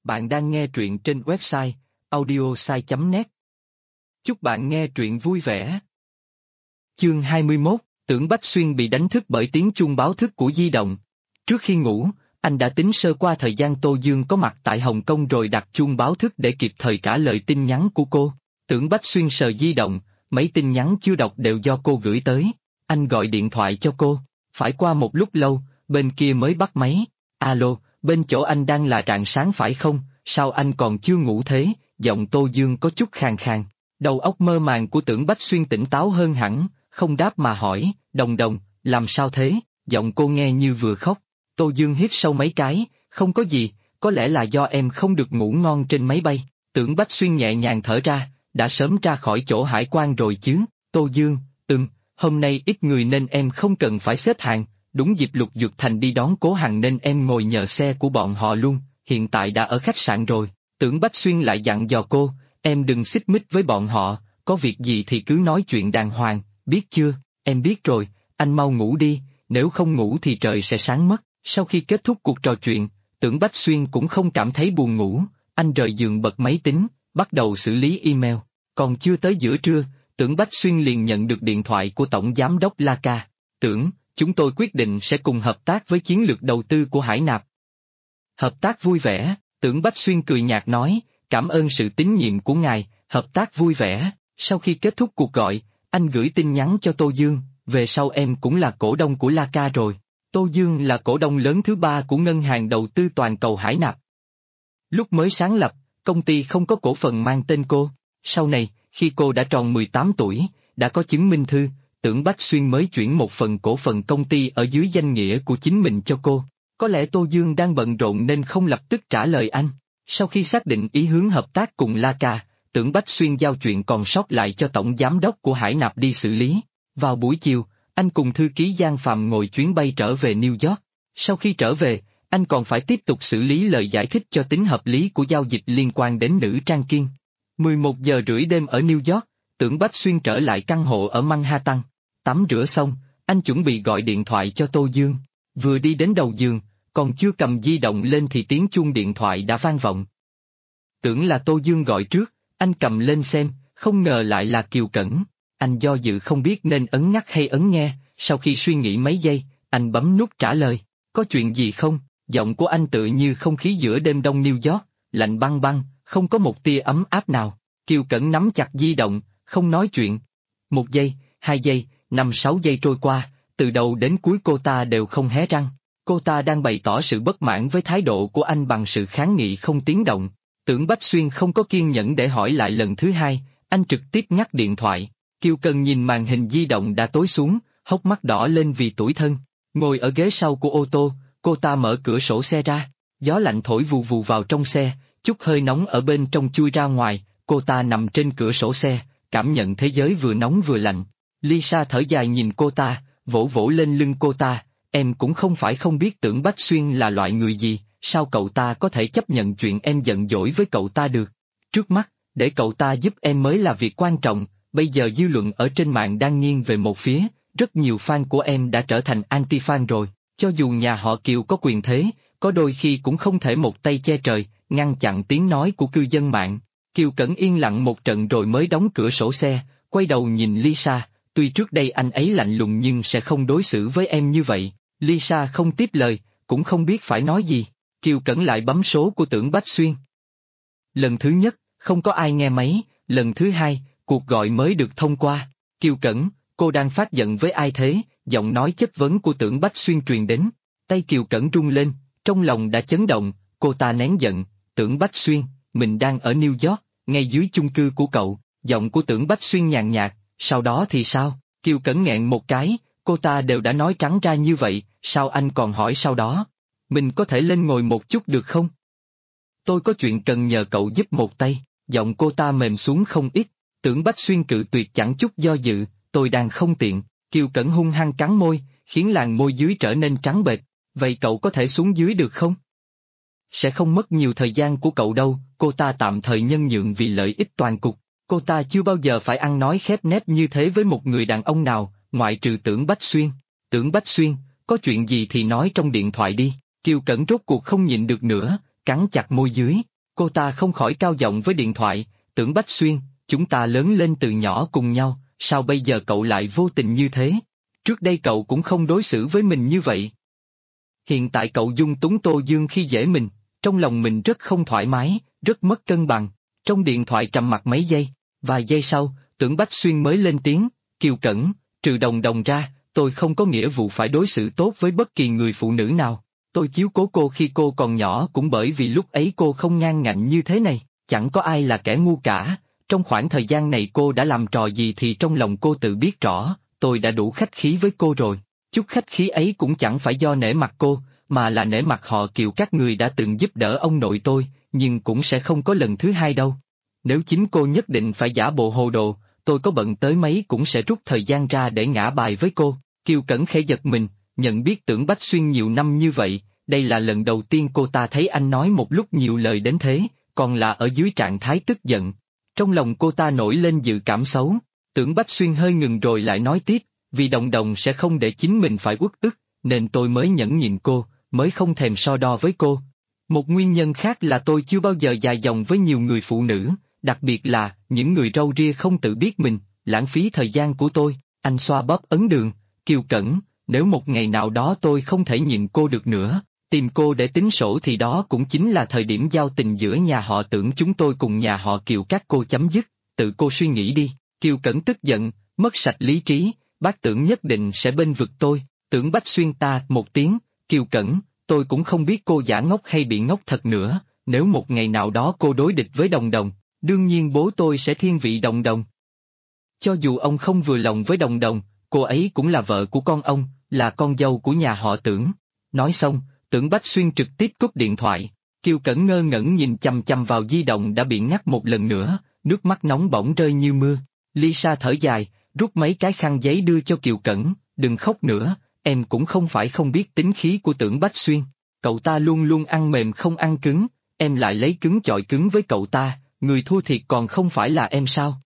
Bạn đang nghe truyện trên website audiosai.net. Chúc bạn nghe truyện vui vẻ. Chương 21, Tưởng Bách Xuyên bị đánh thức bởi tiếng chuông báo thức của di động. Trước khi ngủ, anh đã tính sơ qua thời gian Tô Dương có mặt tại Hồng Kông rồi đặt chuông báo thức để kịp thời trả lời tin nhắn của cô. Tưởng Bách Xuyên sờ di động, mấy tin nhắn chưa đọc đều do cô gửi tới. Anh gọi điện thoại cho cô, phải qua một lúc lâu, bên kia mới bắt máy. Alo, bên chỗ anh đang là rạng sáng phải không, sao anh còn chưa ngủ thế? Giọng Tô Dương có chút khàn khàn. Đầu óc mơ màng của Tưởng Bách Xuyên tỉnh táo hơn hẳn, không đáp mà hỏi, Đồng Đồng, làm sao thế? Giọng cô nghe như vừa khóc. Tô Dương hít sâu mấy cái, không có gì, có lẽ là do em không được ngủ ngon trên máy bay. Tưởng Bách Xuyên nhẹ nhàng thở ra, đã sớm ra khỏi chỗ hải quan rồi chứ. Tô Dương, hôm nay ít người nên em không cần phải xếp hàng, đúng dịp Lục Dược Thành đi đón Cố Hằng nên em ngồi nhờ xe của bọn họ luôn, hiện tại đã ở khách sạn rồi. Tưởng Bách Xuyên lại dặn dò cô, em đừng xích mích với bọn họ, có việc gì thì cứ nói chuyện đàng hoàng, biết chưa? Em biết rồi, anh mau ngủ đi, nếu không ngủ thì trời sẽ sáng mất. Sau khi kết thúc cuộc trò chuyện, Tưởng Bách Xuyên cũng không cảm thấy buồn ngủ, anh rời giường bật máy tính, bắt đầu xử lý email. Còn chưa tới giữa trưa, Tưởng Bách Xuyên liền nhận được điện thoại của Tổng Giám đốc La Ca. Tưởng, chúng tôi quyết định sẽ cùng hợp tác với chiến lược đầu tư của Hải Nạp. Hợp tác vui vẻ, Tưởng Bách Xuyên cười nhạt nói, cảm ơn sự tín nhiệm của ngài, hợp tác vui vẻ. Sau khi kết thúc cuộc gọi, anh gửi tin nhắn cho Tô Dương, về sau em cũng là cổ đông của La Ca rồi. Tô Dương là cổ đông lớn thứ 3 của Ngân hàng Đầu tư Toàn cầu Hải Nạp. Lúc mới sáng lập, công ty không có cổ phần mang tên cô. Sau này, khi cô đã tròn 18 tuổi, đã có chứng minh thư, Tưởng Bách Xuyên mới chuyển một phần cổ phần công ty ở dưới danh nghĩa của chính mình cho cô. Có lẽ Tô Dương đang bận rộn nên không lập tức trả lời anh. Sau khi xác định ý hướng hợp tác cùng La Ca, Tưởng Bách Xuyên giao chuyện còn sót lại cho Tổng Giám đốc của Hải Nạp đi xử lý. Vào buổi chiều, anh cùng thư ký Giang Phạm ngồi chuyến bay trở về New York. Sau khi trở về, anh còn phải tiếp tục xử lý lời giải thích cho tính hợp lý của giao dịch liên quan đến nữ trang Kiên. 11 giờ rưỡi đêm ở New York, Tưởng Bách Xuyên trở lại căn hộ ở Manhattan. Tắm rửa xong, anh chuẩn bị gọi điện thoại cho Tô Dương. Vừa đi đến đầu giường, còn chưa cầm di động lên thì tiếng chuông điện thoại đã vang vọng. Tưởng là Tô Dương gọi trước, anh cầm lên xem, không ngờ lại là Kiều Cẩn. Anh do dự không biết nên ấn nhắc hay ấn nghe, sau khi suy nghĩ mấy giây, anh bấm nút trả lời. Có chuyện gì không? Giọng của anh tựa như không khí giữa đêm đông New York, lạnh băng băng, không có một tia ấm áp nào. Kiều Cẩn nắm chặt di động, không nói chuyện. 1 giây, 2 giây, 5-6 giây trôi qua, từ đầu đến cuối cô ta đều không hé răng. Cô ta đang bày tỏ sự bất mãn với thái độ của anh bằng sự kháng nghị không tiếng động. Tưởng Bách Xuyên không có kiên nhẫn để hỏi lại lần thứ hai, anh trực tiếp ngắt điện thoại. Kiều Cần nhìn màn hình di động đã tối xuống, hốc mắt đỏ lên vì tủi thân. Ngồi ở ghế sau của ô tô, cô ta mở cửa sổ xe ra, gió lạnh thổi vù vù vào trong xe, chút hơi nóng ở bên trong chui ra ngoài, cô ta nằm trên cửa sổ xe, cảm nhận thế giới vừa nóng vừa lạnh. Lisa thở dài nhìn cô ta, vỗ vỗ lên lưng cô ta, em cũng không phải không biết Tưởng Bách Xuyên là loại người gì, sao cậu ta có thể chấp nhận chuyện em giận dỗi với cậu ta được. Trước mắt, để cậu ta giúp em mới là việc quan trọng, bây giờ dư luận ở trên mạng đang nghiêng về một phía, rất nhiều fan của em đã trở thành anti-fan rồi, cho dù nhà họ Kiều có quyền thế, có đôi khi cũng không thể một tay che trời, ngăn chặn tiếng nói của cư dân mạng. Kiều Cẩn yên lặng một trận rồi mới đóng cửa sổ xe, quay đầu nhìn Lisa, tuy trước đây anh ấy lạnh lùng nhưng sẽ không đối xử với em như vậy. Lisa không tiếp lời, cũng không biết phải nói gì. Kiều Cẩn lại bấm số của Tưởng Bách Xuyên. Lần thứ nhất, không có ai nghe máy, lần thứ hai, cuộc gọi mới được thông qua. Kiều Cẩn, cô đang phát giận với ai thế? Giọng nói chất vấn của Tưởng Bách Xuyên truyền đến. Tay Kiều Cẩn rung lên, trong lòng đã chấn động, cô ta nén giận. Tưởng Bách Xuyên, mình đang ở New York, ngay dưới chung cư của cậu. Giọng của Tưởng Bách Xuyên nhàn nhạt, sau đó thì sao? Kiều Cẩn nghẹn một cái, cô ta đều đã nói trắng ra như vậy, sao anh còn hỏi sau đó? Mình có thể lên ngồi một chút được không? Tôi có chuyện cần nhờ cậu giúp một tay. Giọng cô ta mềm xuống không ít. Tưởng Bách Xuyên cự tuyệt chẳng chút do dự, tôi đang không tiện. Kiều Cẩn hung hăng cắn môi, khiến làn môi dưới trở nên trắng bệch. Vậy cậu có thể xuống dưới được không? Sẽ không mất nhiều thời gian của cậu đâu, cô ta tạm thời nhân nhượng vì lợi ích toàn cục. Cô ta chưa bao giờ phải ăn nói khép nép như thế với một người đàn ông nào, ngoại trừ Tưởng Bách Xuyên. Tưởng Bách Xuyên, có chuyện gì thì nói trong điện thoại đi. Kiều Cẩn rốt cuộc không nhịn được nữa, cắn chặt môi dưới. Cô ta không khỏi cao giọng với điện thoại, Tưởng Bách Xuyên, chúng ta lớn lên từ nhỏ cùng nhau, sao bây giờ cậu lại vô tình như thế? Trước đây cậu cũng không đối xử với mình như vậy. Hiện tại cậu dung túng Tô Dương khi dễ mình, trong lòng mình rất không thoải mái, rất mất cân bằng. Trong điện thoại trầm mặc mấy giây, vài giây sau, Tưởng Bách Xuyên mới lên tiếng, Kiều Cẩn, trừ Đồng Đồng ra, tôi không có nghĩa vụ phải đối xử tốt với bất kỳ người phụ nữ nào. Tôi chiếu cố cô khi cô còn nhỏ cũng bởi vì lúc ấy cô không ngang ngạnh như thế này, chẳng có ai là kẻ ngu cả. Trong khoảng thời gian này cô đã làm trò gì thì trong lòng cô tự biết rõ, tôi đã đủ khách khí với cô rồi. Chút khách khí ấy cũng chẳng phải do nể mặt cô, mà là nể mặt họ Kiều các người đã từng giúp đỡ ông nội tôi, nhưng cũng sẽ không có lần thứ hai đâu. Nếu chính cô nhất định phải giả bộ hồ đồ, tôi có bận tới mấy cũng sẽ rút thời gian ra để ngã bài với cô. Kiều Cẩn khẽ giật mình, nhận biết Tưởng Bách Xuyên nhiều năm như vậy, đây là lần đầu tiên cô ta thấy anh nói một lúc nhiều lời đến thế, còn là ở dưới trạng thái tức giận. Trong lòng cô ta nổi lên dự cảm xấu, Tưởng Bách Xuyên hơi ngừng rồi lại nói tiếp, vì Đồng Đồng sẽ không để chính mình phải uất ức, nên tôi mới nhẫn nhịn cô, mới không thèm so đo với cô. Một nguyên nhân khác là tôi chưa bao giờ dài dòng với nhiều người phụ nữ, đặc biệt là những người râu ria không tự biết mình, lãng phí thời gian của tôi. Anh xoa bóp ấn đường, Kiều Cẩn, nếu một ngày nào đó tôi không thể nhịn cô được nữa, tìm cô để tính sổ thì đó cũng chính là thời điểm giao tình giữa nhà họ Tưởng chúng tôi cùng nhà họ Kiều các cô chấm dứt, tự cô suy nghĩ đi. Kiều Cẩn tức giận, mất sạch lý trí, bác Tưởng nhất định sẽ bênh vực tôi. Tưởng Bách Xuyên ta một tiếng, Kiều Cẩn, tôi cũng không biết cô giả ngốc hay bị ngốc thật nữa, nếu một ngày nào đó cô đối địch với Đồng Đồng, đương nhiên bố tôi sẽ thiên vị Đồng Đồng. Cho dù ông không vừa lòng với Đồng Đồng, cô ấy cũng là vợ của con ông, là con dâu của nhà họ Tưởng. Nói xong, Tưởng Bách Xuyên trực tiếp cúp điện thoại. Kiều Cẩn ngơ ngẩn nhìn chằm chằm vào di động đã bị ngắt một lần nữa, nước mắt nóng bỏng rơi như mưa. Lisa thở dài, rút mấy cái khăn giấy đưa cho Kiều Cẩn, đừng khóc nữa, em cũng không phải không biết tính khí của Tưởng Bách Xuyên. Cậu ta luôn luôn ăn mềm không ăn cứng, em lại lấy cứng chọi cứng với cậu ta, người thua thiệt còn không phải là em sao?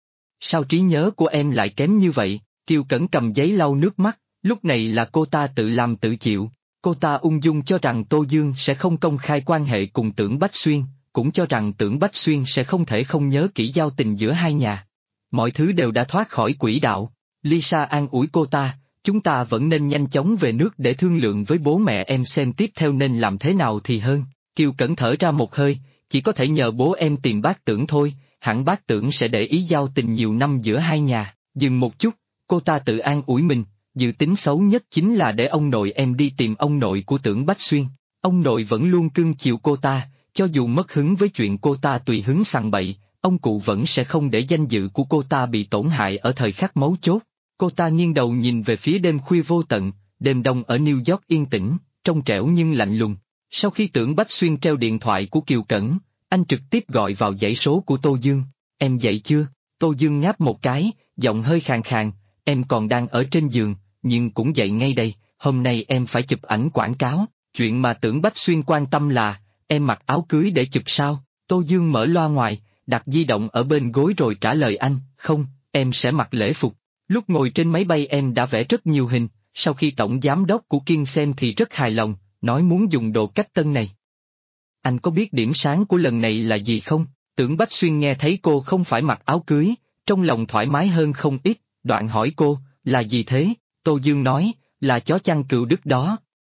Sao trí nhớ của em lại kém như vậy? Kiều Cẩn cầm giấy lau nước mắt, lúc này là cô ta tự làm tự chịu. Cô ta ung dung cho rằng Tô Dương sẽ không công khai quan hệ cùng Tưởng Bách Xuyên, cũng cho rằng Tưởng Bách Xuyên sẽ không thể không nhớ kỹ giao tình giữa hai nhà. Mọi thứ đều đã thoát khỏi quỹ đạo. Lisa an ủi cô ta, chúng ta vẫn nên nhanh chóng về nước để thương lượng với bố mẹ em xem tiếp theo nên làm thế nào thì hơn. Kiều Cẩn thở ra một hơi, chỉ có thể nhờ bố em tìm bác Tưởng thôi, hẳn bác Tưởng sẽ để ý giao tình nhiều năm giữa hai nhà. Dừng một chút, cô ta tự an ủi mình, dự tính xấu nhất chính là để ông nội em đi tìm ông nội của Tưởng Bách Xuyên. Ông nội vẫn luôn cưng chiều cô ta, cho dù mất hứng với chuyện cô ta tùy hứng sằng bậy, ông cụ vẫn sẽ không để danh dự của cô ta bị tổn hại ở thời khắc mấu chốt. Cô ta nghiêng đầu nhìn về phía đêm khuya vô tận, đêm đông ở New York yên tĩnh, trong trẻo nhưng lạnh lùng. Sau khi Tưởng Bách Xuyên treo điện thoại của Kiều Cẩn, anh trực tiếp gọi vào dãy số của Tô Dương. Em dậy chưa? Tô Dương ngáp một cái, giọng hơi khàn khàn, em còn đang ở trên giường, nhưng cũng dậy ngay đây, hôm nay em phải chụp ảnh quảng cáo. Chuyện mà Tưởng Bách Xuyên quan tâm là, em mặc áo cưới để chụp sao? Tô Dương mở loa ngoài, đặt di động ở bên gối rồi trả lời anh, không, em sẽ mặc lễ phục. Lúc ngồi trên máy bay em đã vẽ rất nhiều hình, sau khi tổng giám đốc của Kiên xem thì rất hài lòng, nói muốn dùng đồ cách tân này. Anh có biết điểm sáng của lần này là gì không? Tưởng Bách Xuyên nghe thấy cô không phải mặc áo cưới, trong lòng thoải mái hơn không ít, đoạn hỏi cô, là gì thế? Tô Dương nói, là chó chăn cừu Đức đó.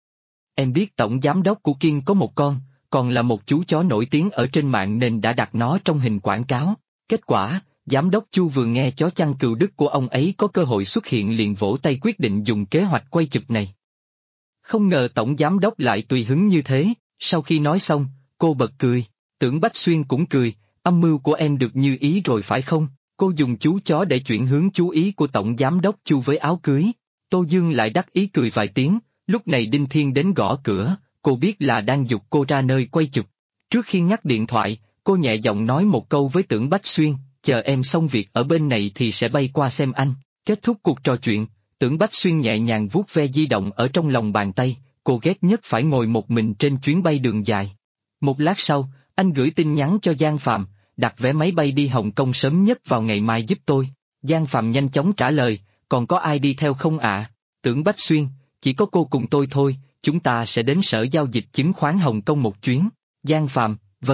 Em biết tổng giám đốc của Kiên có một con, còn là một chú chó nổi tiếng ở trên mạng nên đã đặt nó trong hình quảng cáo. Kết quả, giám đốc Chu vừa nghe chó chăn cừu Đức của ông ấy có cơ hội xuất hiện liền vỗ tay quyết định dùng kế hoạch quay chụp này. Không ngờ tổng giám đốc lại tùy hứng như thế, sau khi nói xong, cô bật cười, Tưởng Bách Xuyên cũng cười, âm mưu của em được như ý rồi phải không? Cô dùng chú chó để chuyển hướng chú ý của tổng giám đốc Chu với áo cưới. Tô Dương lại đắc ý cười vài tiếng, lúc này Đinh Thiên đến gõ cửa, cô biết là đang giục cô ra nơi quay chụp. Trước khi ngắt điện thoại, cô nhẹ giọng nói một câu với Tưởng Bách Xuyên, chờ em xong việc ở bên này thì sẽ bay qua xem anh. Kết thúc cuộc trò chuyện, Tưởng Bách Xuyên nhẹ nhàng vuốt ve di động ở trong lòng bàn tay, cô ghét nhất phải ngồi một mình trên chuyến bay đường dài. Một lát sau, anh gửi tin nhắn cho Giang Phạm, đặt vé máy bay đi Hồng Kông sớm nhất vào ngày mai giúp tôi. Giang Phạm nhanh chóng trả lời, còn có ai đi theo không ạ? Tưởng Bách Xuyên, chỉ có cô cùng tôi thôi, chúng ta sẽ đến sở giao dịch chứng khoán Hồng Kông một chuyến. Giang Phạm, vâng.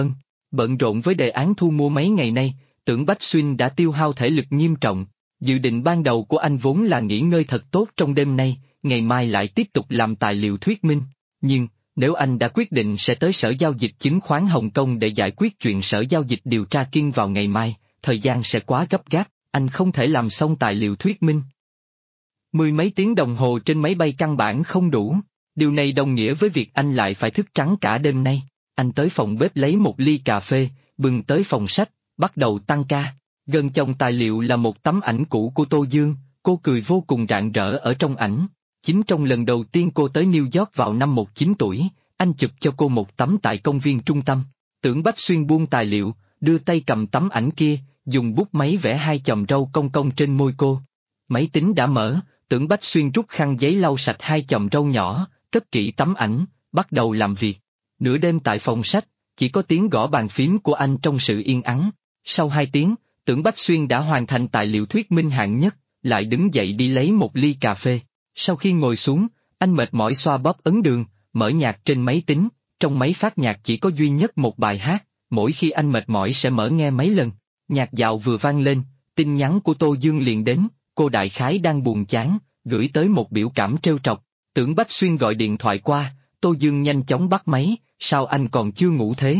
Bận rộn với đề án thu mua mấy ngày nay, Tưởng Bách Xuyên đã tiêu hao thể lực nghiêm trọng. Dự định ban đầu của anh vốn là nghỉ ngơi thật tốt trong đêm nay, ngày mai lại tiếp tục làm tài liệu thuyết minh. Nhưng, nếu anh đã quyết định sẽ tới Sở Giao dịch Chứng khoán Hồng Kông để giải quyết chuyện Sở Giao dịch điều tra Kiên vào ngày mai, thời gian sẽ quá gấp gáp, anh không thể làm xong tài liệu thuyết minh. Mười mấy tiếng đồng hồ trên máy bay căn bản không đủ, điều này đồng nghĩa với việc anh lại phải thức trắng cả đêm nay. Anh tới phòng bếp lấy một ly cà phê, bưng tới phòng sách, bắt đầu tăng ca. Gần chồng tài liệu là một tấm ảnh cũ của Tô Dương, cô cười vô cùng rạng rỡ ở trong ảnh. Chính trong lần đầu tiên cô tới New York vào năm 19 tuổi, anh chụp cho cô một tấm tại công viên trung tâm. Tưởng Bách Xuyên buông tài liệu, đưa tay cầm tấm ảnh kia, dùng bút máy vẽ hai chòm râu cong cong trên môi cô. Máy tính đã mở, Tưởng Bách Xuyên rút khăn giấy lau sạch hai chòm râu nhỏ, cất kỹ tấm ảnh, bắt đầu làm việc. Nửa đêm tại phòng sách, chỉ có tiếng gõ bàn phím của anh trong sự yên ắng. Sau 2 tiếng, Tưởng Bách Xuyên đã hoàn thành tài liệu thuyết minh hạng nhất, lại đứng dậy đi lấy một ly cà phê. Sau khi ngồi xuống, anh mệt mỏi xoa bóp ấn đường, mở nhạc trên máy tính, trong máy phát nhạc chỉ có duy nhất một bài hát, mỗi khi anh mệt mỏi sẽ mở nghe mấy lần. Nhạc dạo vừa vang lên, tin nhắn của Tô Dương liền đến, cô đại khái đang buồn chán, gửi tới một biểu cảm trêu trọc. Tưởng Bách Xuyên gọi điện thoại qua, Tô Dương nhanh chóng bắt máy, sao anh còn chưa ngủ thế?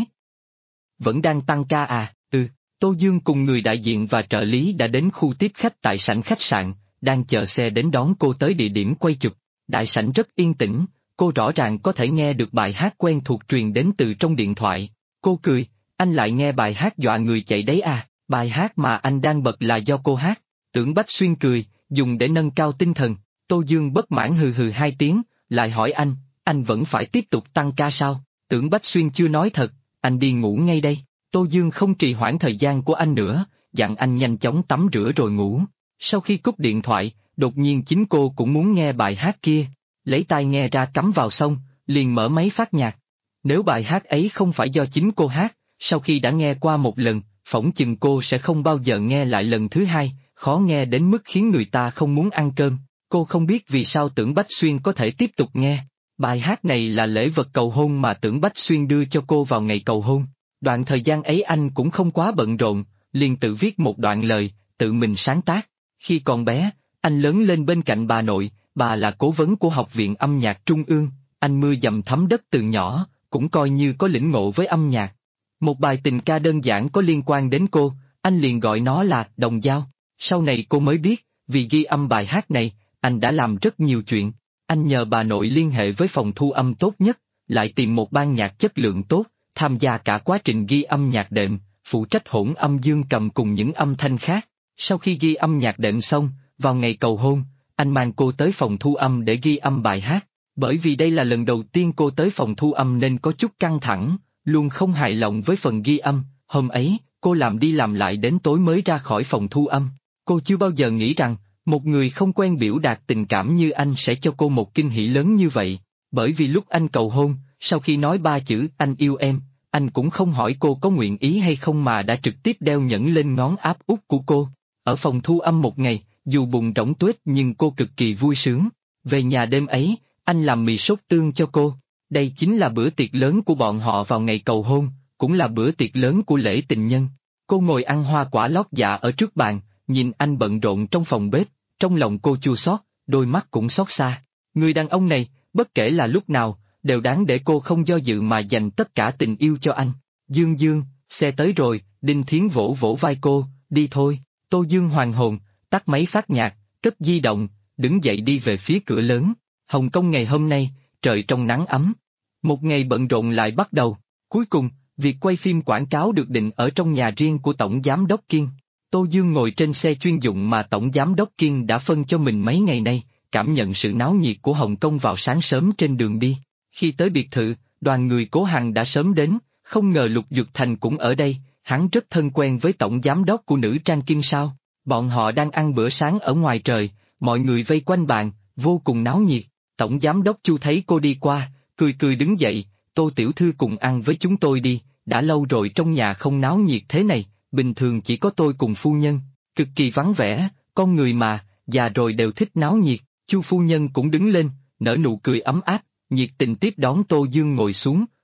Vẫn đang tăng ca à? Tô Dương cùng người đại diện và trợ lý đã đến khu tiếp khách tại sảnh khách sạn, đang chờ xe đến đón cô tới địa điểm quay chụp. Đại sảnh rất yên tĩnh, cô rõ ràng có thể nghe được bài hát quen thuộc truyền đến từ trong điện thoại. Cô cười, anh lại nghe bài hát dọa người chạy đấy à, bài hát mà anh đang bật là do cô hát. Tưởng Bách Xuyên cười, dùng để nâng cao tinh thần. Tô Dương bất mãn hừ hừ 2 tiếng, lại hỏi anh vẫn phải tiếp tục tăng ca sao? Tưởng Bách Xuyên chưa nói thật, anh đi ngủ ngay đây. Tô Dương không trì hoãn thời gian của anh nữa, dặn anh nhanh chóng tắm rửa rồi ngủ. Sau khi cúp điện thoại, đột nhiên chính cô cũng muốn nghe bài hát kia. Lấy tai nghe ra cắm vào xong, liền mở máy phát nhạc. Nếu bài hát ấy không phải do chính cô hát, sau khi đã nghe qua một lần, phỏng chừng cô sẽ không bao giờ nghe lại lần thứ hai, khó nghe đến mức khiến người ta không muốn ăn cơm. Cô không biết vì sao Tưởng Bách Xuyên có thể tiếp tục nghe. Bài hát này là lễ vật cầu hôn mà Tưởng Bách Xuyên đưa cho cô vào ngày cầu hôn. Đoạn thời gian ấy anh cũng không quá bận rộn, liền tự viết một đoạn lời, tự mình sáng tác. Khi còn bé, anh lớn lên bên cạnh bà nội, bà là cố vấn của Học viện Âm nhạc Trung ương, anh mưa dầm thấm đất từ nhỏ, cũng coi như có lĩnh ngộ với âm nhạc. Một bài tình ca đơn giản có liên quan đến cô, anh liền gọi nó là Đồng Dao. Sau này cô mới biết, vì ghi âm bài hát này, anh đã làm rất nhiều chuyện. Anh nhờ bà nội liên hệ với phòng thu âm tốt nhất, lại tìm một ban nhạc chất lượng tốt, tham gia cả quá trình ghi âm nhạc đệm, phụ trách hỗn âm dương cầm cùng những âm thanh khác. Sau khi ghi âm nhạc đệm xong, vào ngày cầu hôn, anh mang cô tới phòng thu âm để ghi âm bài hát. Bởi vì đây là lần đầu tiên cô tới phòng thu âm nên có chút căng thẳng, luôn không hài lòng với phần ghi âm. Hôm ấy, cô làm đi làm lại đến tối mới ra khỏi phòng thu âm. Cô chưa bao giờ nghĩ rằng, một người không quen biểu đạt tình cảm như anh sẽ cho cô một kinh hỉ lớn như vậy. Bởi vì lúc anh cầu hôn, sau khi nói 3 chữ anh yêu em, anh cũng không hỏi cô có nguyện ý hay không mà đã trực tiếp đeo nhẫn lên ngón áp út của cô. Ở phòng thu âm một ngày, dù bùng rỗng tuếch nhưng cô cực kỳ vui sướng. Về nhà đêm ấy, anh làm mì sốt tương cho cô. Đây chính là bữa tiệc lớn của bọn họ vào ngày cầu hôn, cũng là bữa tiệc lớn của lễ tình nhân. Cô ngồi ăn hoa quả lót dạ ở trước bàn, nhìn anh bận rộn trong phòng bếp, trong lòng cô chua xót, đôi mắt cũng xót xa. Người đàn ông này, bất kể là lúc nào, đều đáng để cô không do dự mà dành tất cả tình yêu cho anh. Dương Dương, xe tới rồi, Đinh Thiến vỗ vỗ vai cô, đi thôi. Tô Dương hoàn hồn, tắt máy phát nhạc, cất di động, đứng dậy đi về phía cửa lớn. Hồng Kông ngày hôm nay, trời trong nắng ấm. Một ngày bận rộn lại bắt đầu. Cuối cùng, việc quay phim quảng cáo được định ở trong nhà riêng của Tổng Giám đốc Kiên. Tô Dương ngồi trên xe chuyên dụng mà Tổng Giám đốc Kiên đã phân cho mình mấy ngày nay, cảm nhận sự náo nhiệt của Hồng Kông vào sáng sớm trên đường đi. Khi tới biệt thự, đoàn người Cố Hằng đã sớm đến, không ngờ Lục Dực Thành cũng ở đây, hắn rất thân quen với Tổng Giám đốc của nữ trang Kiên sao. Bọn họ đang ăn bữa sáng ở ngoài trời, mọi người vây quanh bàn, vô cùng náo nhiệt. Tổng Giám đốc Chu thấy cô đi qua, cười cười đứng dậy, Tô tiểu thư cùng ăn với chúng tôi đi, đã lâu rồi trong nhà không náo nhiệt thế này, bình thường chỉ có tôi cùng phu nhân, cực kỳ vắng vẻ, con người mà, già rồi đều thích náo nhiệt. Chu phu nhân cũng đứng lên, nở nụ cười ấm áp, nhiệt tình tiếp đón Tô Dương ngồi xuống,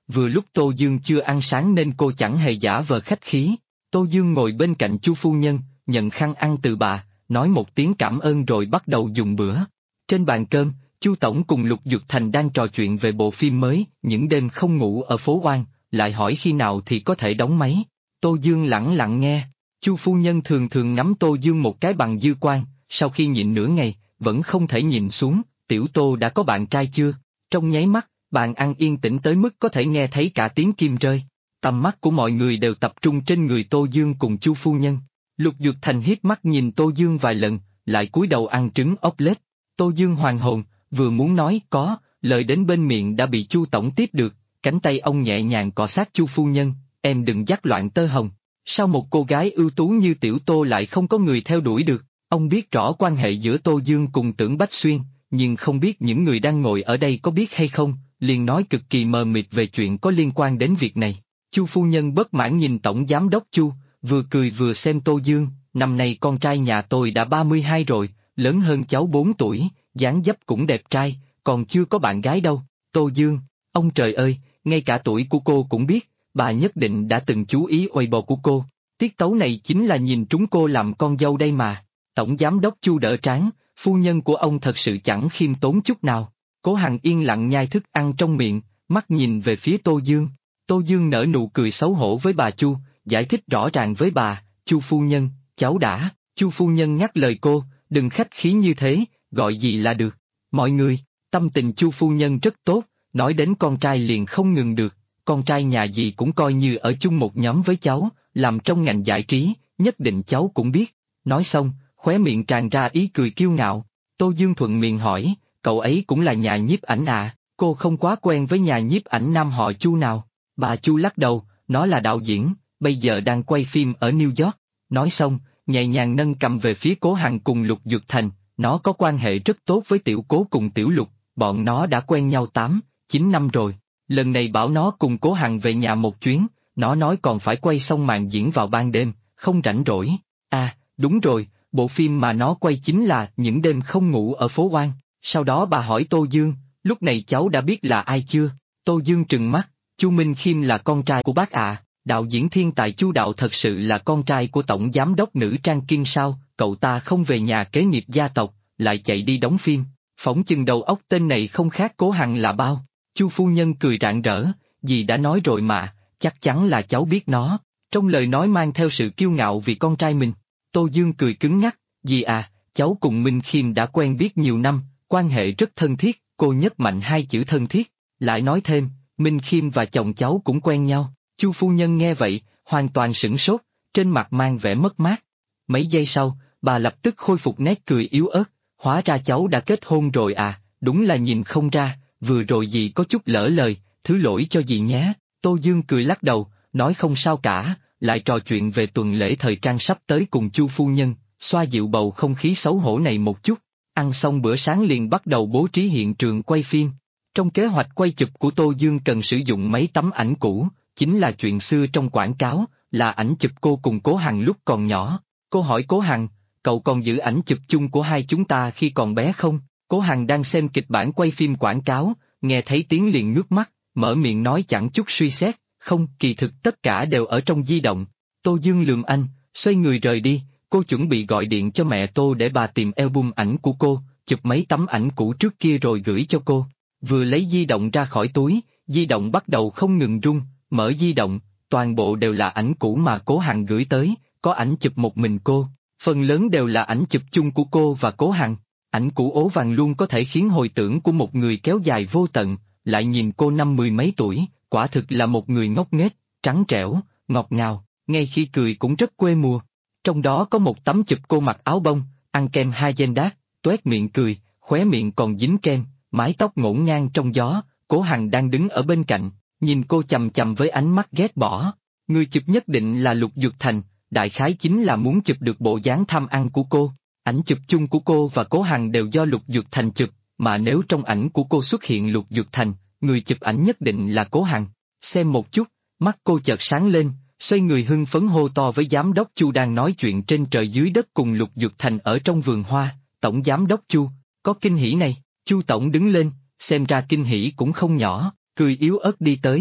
Vừa lúc Tô Dương chưa ăn sáng nên cô chẳng hề giả vờ khách khí. Tô Dương ngồi bên cạnh Chu phu nhân, nhận khăn ăn từ bà, nói một tiếng cảm ơn rồi bắt đầu dùng bữa. Trên bàn cơm, Chu tổng cùng Lục Dược Thành đang trò chuyện về bộ phim mới, Những đêm không ngủ ở phố Oan, lại hỏi khi nào thì có thể đóng máy. Tô Dương lẳng lặng nghe. Chu phu nhân thường thường ngắm Tô Dương một cái bằng dư quan, sau khi nhịn nửa ngày, vẫn không thể nhìn xuống, tiểu Tô đã có bạn trai chưa? Trong nháy mắt, bàn ăn yên tĩnh tới mức có thể nghe thấy cả tiếng kim rơi. Tầm mắt của mọi người đều tập trung trên người Tô Dương cùng Chu phu nhân. Lục Dược Thành hiếp mắt nhìn Tô Dương vài lần, lại cúi đầu ăn trứng ốc lết. Tô Dương hoàn hồn, vừa muốn nói có, lời đến bên miệng đã bị Chu tổng tiếp được, cánh tay ông nhẹ nhàng cọ sát Chu phu nhân, em đừng dắt loạn tơ hồng. Sao một cô gái ưu tú như tiểu Tô lại không có người theo đuổi được? Ông biết rõ quan hệ giữa Tô Dương cùng Tưởng Bách Xuyên, nhưng không biết những người đang ngồi ở đây có biết hay không, liền nói cực kỳ mờ mịt về chuyện có liên quan đến việc này. Chu phu nhân bất mãn nhìn tổng giám đốc Chu, vừa cười vừa xem Tô Dương, năm nay con trai nhà tôi đã 32 rồi, lớn hơn cháu 4 tuổi, dáng dấp cũng đẹp trai, còn chưa có bạn gái đâu. Tô Dương, ông trời ơi, ngay cả tuổi của cô cũng biết, bà nhất định đã từng chú ý oai bò của cô. Tiết tấu này chính là nhìn trúng cô làm con dâu đây mà. Tổng giám đốc Chu đỡ trán, phu nhân của ông thật sự chẳng khiêm tốn chút nào. Cố Hằng yên lặng nhai thức ăn trong miệng, mắt nhìn về phía Tô Dương. Tô Dương nở nụ cười xấu hổ với bà Chu, giải thích rõ ràng với bà, Chu phu nhân, cháu đã. Chu phu nhân nhắc lời cô, đừng khách khí như thế, gọi gì là được. Mọi người, tâm tình Chu phu nhân rất tốt, nói đến con trai liền không ngừng được, con trai nhà gì cũng coi như ở chung một nhóm với cháu, làm trong ngành giải trí, nhất định cháu cũng biết. Nói xong, khóe miệng tràn ra ý cười kiêu ngạo. Tô Dương thuận miệng hỏi, cậu ấy cũng là nhà nhiếp ảnh à? Cô không quá quen với nhà nhiếp ảnh nam họ Chu nào. Bà Chu lắc đầu, nó là đạo diễn, bây giờ đang quay phim ở New York. Nói xong, nhẹ nhàng nâng cầm về phía Cố Hằng cùng Lục Dược Thành, nó có quan hệ rất tốt với tiểu Cố cùng tiểu Lục, bọn nó đã quen nhau 8-9 năm rồi. Lần này bảo nó cùng Cố Hằng về nhà một chuyến, nó nói còn phải quay xong màn diễn vào ban đêm, không rảnh rỗi. À, đúng rồi, bộ phim mà nó quay chính là Những đêm không ngủ ở phố Oan. Sau đó bà hỏi Tô Dương, lúc này cháu đã biết là ai chưa? Tô Dương trừng mắt, Chu Minh Khiêm là con trai của bác à, đạo diễn thiên tài Chu Đạo thật sự là con trai của tổng giám đốc nữ trang Kim sao? Cậu ta không về nhà kế nghiệp gia tộc, lại chạy đi đóng phim, phỏng chừng đầu óc tên này không khác Cố Hằng là bao. Chu phu nhân cười rạng rỡ, dì đã nói rồi mà, chắc chắn là cháu biết nó, trong lời nói mang theo sự kiêu ngạo vì con trai mình. Tô Dương cười cứng nhắc, dì à, cháu cùng Minh Khiêm đã quen biết nhiều năm, quan hệ rất thân thiết, cô nhấn mạnh hai chữ thân thiết, lại nói thêm, Minh Khiêm và chồng cháu cũng quen nhau. Chu phu nhân nghe vậy, hoàn toàn sửng sốt, trên mặt mang vẻ mất mát. Mấy giây sau, bà lập tức khôi phục nét cười yếu ớt, hóa ra cháu đã kết hôn rồi à, đúng là nhìn không ra, vừa rồi dì có chút lỡ lời, thứ lỗi cho dì nhé. Tô Dương cười lắc đầu, nói không sao cả, lại trò chuyện về tuần lễ thời trang sắp tới cùng Chu phu nhân, xoa dịu bầu không khí xấu hổ này một chút. Ăn xong bữa sáng liền bắt đầu bố trí hiện trường quay phim. Trong kế hoạch quay chụp của Tô Dương cần sử dụng mấy tấm ảnh cũ, chính là chuyện xưa trong quảng cáo, là ảnh chụp cô cùng Cố Hằng lúc còn nhỏ. Cô hỏi Cố Hằng, cậu còn giữ ảnh chụp chung của hai chúng ta khi còn bé không? Cố Hằng đang xem kịch bản quay phim quảng cáo, nghe thấy tiếng liền ngước mắt, mở miệng nói chẳng chút suy xét, không, kỳ thực tất cả đều ở trong di động. Tô Dương lườm anh, xoay người rời đi, cô chuẩn bị gọi điện cho mẹ Tô để bà tìm album ảnh của cô, chụp mấy tấm ảnh cũ trước kia rồi gửi cho cô. Vừa lấy di động ra khỏi túi, di động bắt đầu không ngừng rung, mở di động, toàn bộ đều là ảnh cũ mà Cố Hằng gửi tới, có ảnh chụp một mình cô, phần lớn đều là ảnh chụp chung của cô và Cố Hằng. Ảnh cũ ố vàng luôn có thể khiến hồi tưởng của một người kéo dài vô tận, lại nhìn cô năm mười mấy tuổi, quả thực là một người ngốc nghếch, trắng trẻo, ngọt ngào, ngay khi cười cũng rất quê mùa. Trong đó có một tấm chụp cô mặc áo bông, ăn kem Häagen-Dazs, toét miệng cười, khóe miệng còn dính kem, mái tóc ngổn ngang trong gió. Cố Hằng đang đứng ở bên cạnh, nhìn cô chằm chằm với ánh mắt ghét bỏ. Người chụp nhất định là Lục Dược Thành, đại khái chính là muốn chụp được bộ dáng tham ăn của cô. Ảnh chụp chung của cô và Cố Hằng đều do Lục Dược Thành chụp, mà nếu trong ảnh của cô xuất hiện Lục Dược Thành, người chụp ảnh nhất định là Cố Hằng. Xem một chút, mắt cô chợt sáng lên, xoay người hưng phấn hô to với giám đốc Chu đang nói chuyện trên trời dưới đất cùng Lục Dược Thành ở trong vườn hoa, tổng giám đốc Chu, có kinh hỉ này. Chu tổng đứng lên, xem ra kinh hỉ cũng không nhỏ, cười yếu ớt đi tới.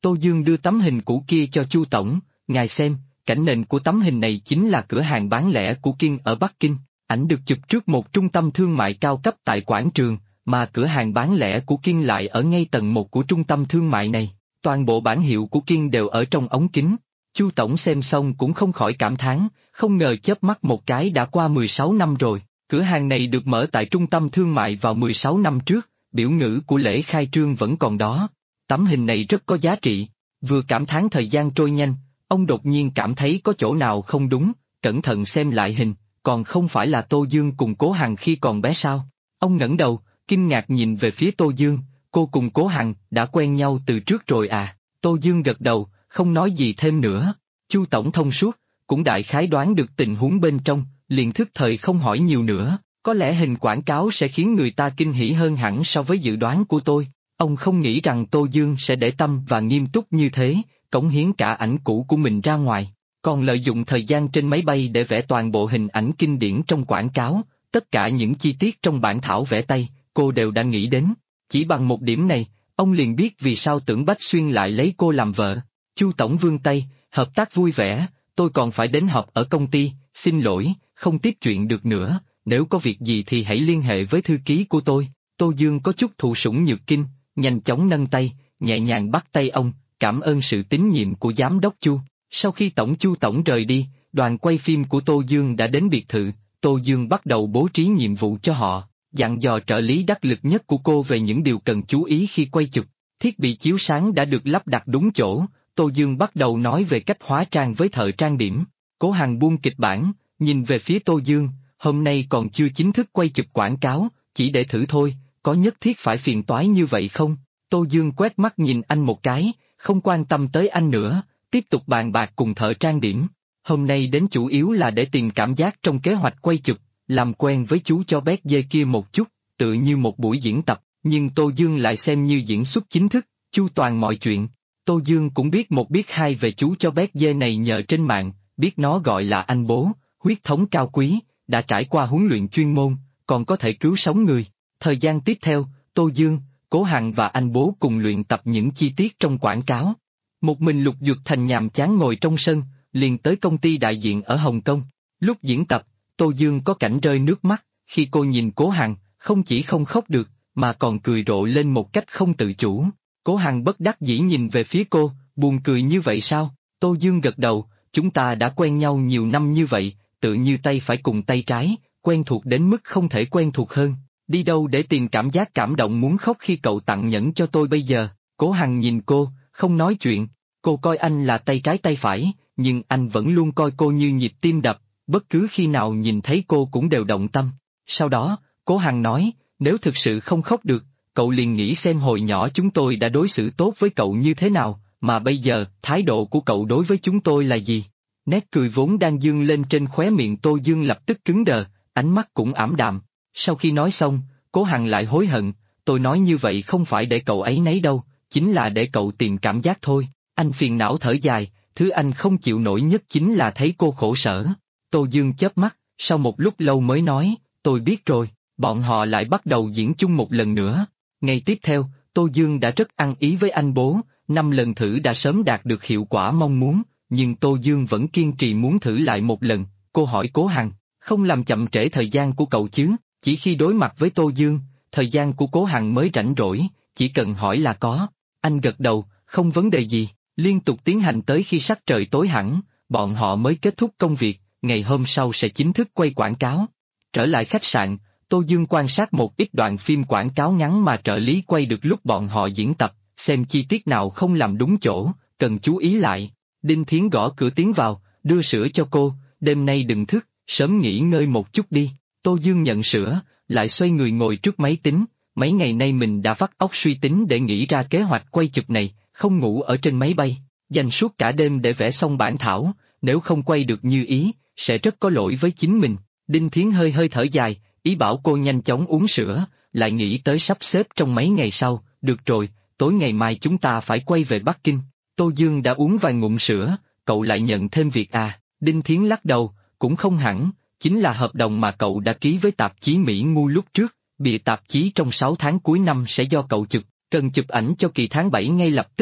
Tô Dương đưa tấm hình cũ kia cho Chu tổng, ngài xem, cảnh nền của tấm hình này chính là cửa hàng bán lẻ của Kiên ở Bắc Kinh, ảnh được chụp trước một trung tâm thương mại cao cấp tại quảng trường, mà cửa hàng bán lẻ của Kiên lại ở ngay tầng 1 của trung tâm thương mại này, toàn bộ bản hiệu của Kiên đều ở trong ống kính. Chu tổng xem xong cũng không khỏi cảm thán, không ngờ chớp mắt một cái đã qua 16 năm rồi, cửa hàng này được mở tại trung tâm thương mại vào 16 năm trước, biểu ngữ của lễ khai trương vẫn còn đó. Tấm hình này rất có giá trị. Vừa cảm thán thời gian trôi nhanh, ông đột nhiên cảm thấy có chỗ nào không đúng, cẩn thận xem lại hình, còn không phải là Tô Dương cùng Cố Hằng khi còn bé sao? Ông ngẩng đầu, kinh ngạc nhìn về phía Tô Dương, cô cùng Cố Hằng đã quen nhau từ trước rồi à? Tô Dương gật đầu, không nói gì thêm nữa. Chu tổng thông suốt, cũng đại khái đoán được tình huống bên trong, liền thức thời không hỏi nhiều nữa. Có lẽ hình quảng cáo sẽ khiến người ta kinh hỉ hơn hẳn so với dự đoán của tôi. Ông không nghĩ rằng Tô Dương sẽ để tâm và nghiêm túc như thế, cống hiến cả ảnh cũ của mình ra ngoài, còn lợi dụng thời gian trên máy bay để vẽ toàn bộ hình ảnh kinh điển trong quảng cáo, tất cả những chi tiết trong bản thảo vẽ tay, cô đều đã nghĩ đến. Chỉ bằng một điểm này, ông liền biết vì sao Tưởng Bách Xuyên lại lấy cô làm vợ. Chu tổng vươn tay, hợp tác vui vẻ, tôi còn phải đến họp ở công ty, xin lỗi, không tiếp chuyện được nữa, nếu có việc gì thì hãy liên hệ với thư ký của tôi. Tô Dương có chút thụ sủng nhược kinh, nhanh chóng nâng tay, nhẹ nhàng bắt tay ông, cảm ơn sự tín nhiệm của giám đốc Chu. Sau khi Chu tổng rời đi, đoàn quay phim của Tô Dương đã đến biệt thự, Tô Dương bắt đầu bố trí nhiệm vụ cho họ, dặn dò trợ lý đắc lực nhất của cô về những điều cần chú ý khi quay chụp. Thiết bị chiếu sáng đã được lắp đặt đúng chỗ, Tô Dương bắt đầu nói về cách hóa trang với thợ trang điểm. Cố Hằng buông kịch bản, nhìn về phía Tô Dương, hôm nay còn chưa chính thức quay chụp quảng cáo, chỉ để thử thôi, có nhất thiết phải phiền toái như vậy không? Tô Dương quét mắt nhìn anh một cái, không quan tâm tới anh nữa, tiếp tục bàn bạc cùng thợ trang điểm. Hôm nay đến chủ yếu là để tìm cảm giác trong kế hoạch quay chụp, làm quen với chú cho bé dê kia một chút, tự như một buổi diễn tập, nhưng Tô Dương lại xem như diễn xuất chính thức, chu toàn mọi chuyện. Tô Dương cũng biết một biết hai về chú cho bé dê này nhờ trên mạng, biết nó gọi là anh bố, huyết thống cao quý, đã trải qua huấn luyện chuyên môn, còn có thể cứu sống người. Thời gian tiếp theo, Tô Dương, Cố Hằng và anh bố cùng luyện tập những chi tiết trong quảng cáo. Một mình Lục Duật Thành nhàm chán ngồi trong sân, liền tới công ty đại diện ở Hồng Kông. Lúc diễn tập, Tô Dương có cảnh rơi nước mắt, khi cô nhìn Cố Hằng, không chỉ không khóc được, mà còn cười rộ lên một cách không tự chủ. Cố Hằng bất đắc dĩ nhìn về phía cô, buồn cười như vậy sao? Tô Dương gật đầu, chúng ta đã quen nhau nhiều năm như vậy, tự như tay phải cùng tay trái, quen thuộc đến mức không thể quen thuộc hơn. Đi đâu để tìm cảm giác cảm động muốn khóc khi cậu tặng nhẫn cho tôi bây giờ? Cố Hằng nhìn cô, không nói chuyện. Cô coi anh là tay trái tay phải, nhưng anh vẫn luôn coi cô như nhịp tim đập, bất cứ khi nào nhìn thấy cô cũng đều động tâm. Sau đó, Cố Hằng nói, nếu thực sự không khóc được, cậu liền nghĩ xem hồi nhỏ chúng tôi đã đối xử tốt với cậu như thế nào, mà bây giờ, thái độ của cậu đối với chúng tôi là gì? Nét cười vốn đang dương lên trên khóe miệng Tô Dương lập tức cứng đờ, ánh mắt cũng ảm đạm. Sau khi nói xong, Cố Hằng lại hối hận, tôi nói như vậy không phải để cậu ấy nấy đâu, chính là để cậu tìm cảm giác thôi. Anh phiền não thở dài, thứ anh không chịu nổi nhất chính là thấy cô khổ sở. Tô Dương chớp mắt, sau một lúc lâu mới nói, tôi biết rồi, bọn họ lại bắt đầu diễn chung một lần nữa. Ngày tiếp theo, Tô Dương đã rất ăn ý với anh bố, 5 lần thử đã sớm đạt được hiệu quả mong muốn, nhưng Tô Dương vẫn kiên trì muốn thử lại một lần. Cô hỏi Cố Hằng, không làm chậm trễ thời gian của cậu chứ? Chỉ khi đối mặt với Tô Dương, thời gian của Cố Hằng mới rảnh rỗi, chỉ cần hỏi là có. Anh gật đầu, không vấn đề gì, liên tục tiến hành tới khi sắc trời tối hẳn, bọn họ mới kết thúc công việc, ngày hôm sau sẽ chính thức quay quảng cáo. Trở lại khách sạn, Tô Dương quan sát một ít đoạn phim quảng cáo ngắn mà trợ lý quay được lúc bọn họ diễn tập, xem chi tiết nào không làm đúng chỗ, cần chú ý lại. Đinh Thiến gõ cửa tiến vào, đưa sữa cho cô, đêm nay đừng thức, sớm nghỉ ngơi một chút đi. Tô Dương nhận sữa, lại xoay người ngồi trước máy tính, mấy ngày nay mình đã vắt óc suy tính để nghĩ ra kế hoạch quay chụp này, không ngủ ở trên máy bay, dành suốt cả đêm để vẽ xong bản thảo, nếu không quay được như ý, sẽ rất có lỗi với chính mình. Đinh Thiến hơi hơi thở dài, ý bảo cô nhanh chóng uống sữa, lại nghĩ tới sắp xếp trong mấy ngày sau, được rồi, tối ngày mai chúng ta phải quay về Bắc Kinh. Tô Dương đã uống vài ngụm sữa, cậu lại nhận thêm việc à? Đinh Thiến lắc đầu, cũng không hẳn, chính là hợp đồng mà cậu đã ký với tạp chí Mỹ Ngu lúc trước, bìa tạp chí trong 6 tháng cuối năm sẽ do cậu chụp, cần chụp ảnh cho kỳ tháng 7 ngay lập tức.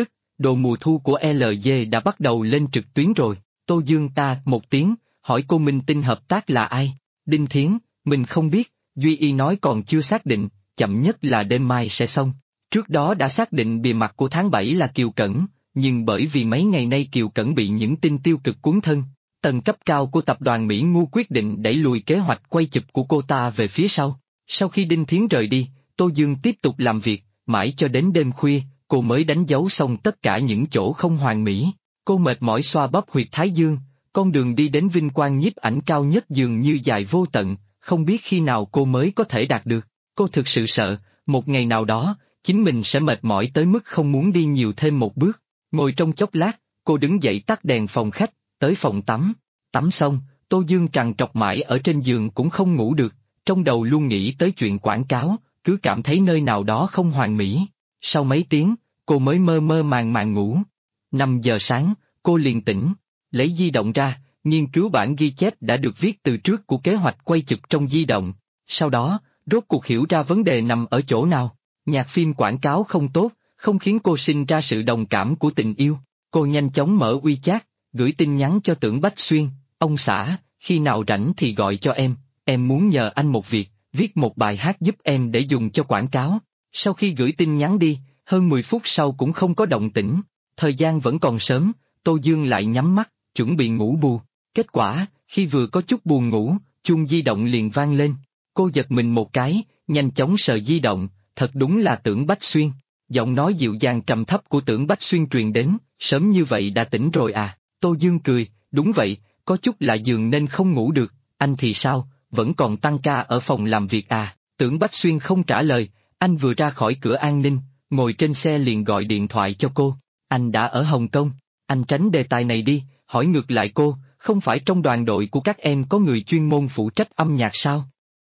đồ mùa thu của LG đã bắt đầu lên trực tuyến rồi. Tô Dương ta một tiếng, hỏi cô minh tinh hợp tác là ai? Đinh Thiến, mình không biết, Duy Y nói còn chưa xác định, chậm nhất là đêm mai sẽ xong. Trước đó đã xác định bìa mặt của tháng 7 là Kiều Cẩn, nhưng bởi vì mấy ngày nay Kiều Cẩn bị những tin tiêu cực cuốn thân, tầng cấp cao của tập đoàn Mỹ Ngu quyết định đẩy lùi kế hoạch quay chụp của cô ta về phía sau. Sau khi Đinh Thiến rời đi, Tô Dương tiếp tục làm việc, mãi cho đến đêm khuya, cô mới đánh dấu xong tất cả những chỗ không hoàn mỹ. Cô mệt mỏi xoa bóp huyệt thái dương, con đường đi đến vinh quang nhiếp ảnh cao nhất dường như dài vô tận, không biết khi nào cô mới có thể đạt được. Cô thực sự sợ, một ngày nào đó, chính mình sẽ mệt mỏi tới mức không muốn đi nhiều thêm một bước. Ngồi trong chốc lát, cô đứng dậy tắt đèn phòng khách, tới phòng tắm. Tắm xong, Tô Dương trằn trọc mãi ở trên giường cũng không ngủ được, trong đầu luôn nghĩ tới chuyện quảng cáo, cứ cảm thấy nơi nào đó không hoàn mỹ. Sau mấy tiếng, cô mới mơ mơ màng màng ngủ. 5 giờ sáng, cô liền tỉnh, lấy di động ra, nghiên cứu bản ghi chép đã được viết từ trước của kế hoạch quay chụp trong di động. Sau đó, rốt cuộc hiểu ra vấn đề nằm ở chỗ nào. Nhạc phim quảng cáo không tốt, không khiến cô sinh ra sự đồng cảm của tình yêu. Cô nhanh chóng mở WeChat, gửi tin nhắn cho Tưởng Bách Xuyên, ông xã, khi nào rảnh thì gọi cho em muốn nhờ anh một việc, viết một bài hát giúp em để dùng cho quảng cáo. Sau khi gửi tin nhắn đi, hơn 10 phút sau cũng không có động tĩnh. Thời gian vẫn còn sớm, Tô Dương lại nhắm mắt, chuẩn bị ngủ bù. Kết quả, khi vừa có chút buồn ngủ, chuông di động liền vang lên. Cô giật mình một cái, nhanh chóng sờ di động, thật đúng là Tưởng Bách Xuyên. Giọng nói dịu dàng trầm thấp của Tưởng Bách Xuyên truyền đến, sớm như vậy đã tỉnh rồi à? Tô Dương cười, đúng vậy, có chút lạ giường nên không ngủ được, anh thì sao, vẫn còn tăng ca ở phòng làm việc à? Tưởng Bách Xuyên không trả lời, anh vừa ra khỏi cửa an ninh, ngồi trên xe liền gọi điện thoại cho cô. Anh đã ở Hồng Kông, anh tránh đề tài này đi, hỏi ngược lại cô, không phải trong đoàn đội của các em có người chuyên môn phụ trách âm nhạc sao?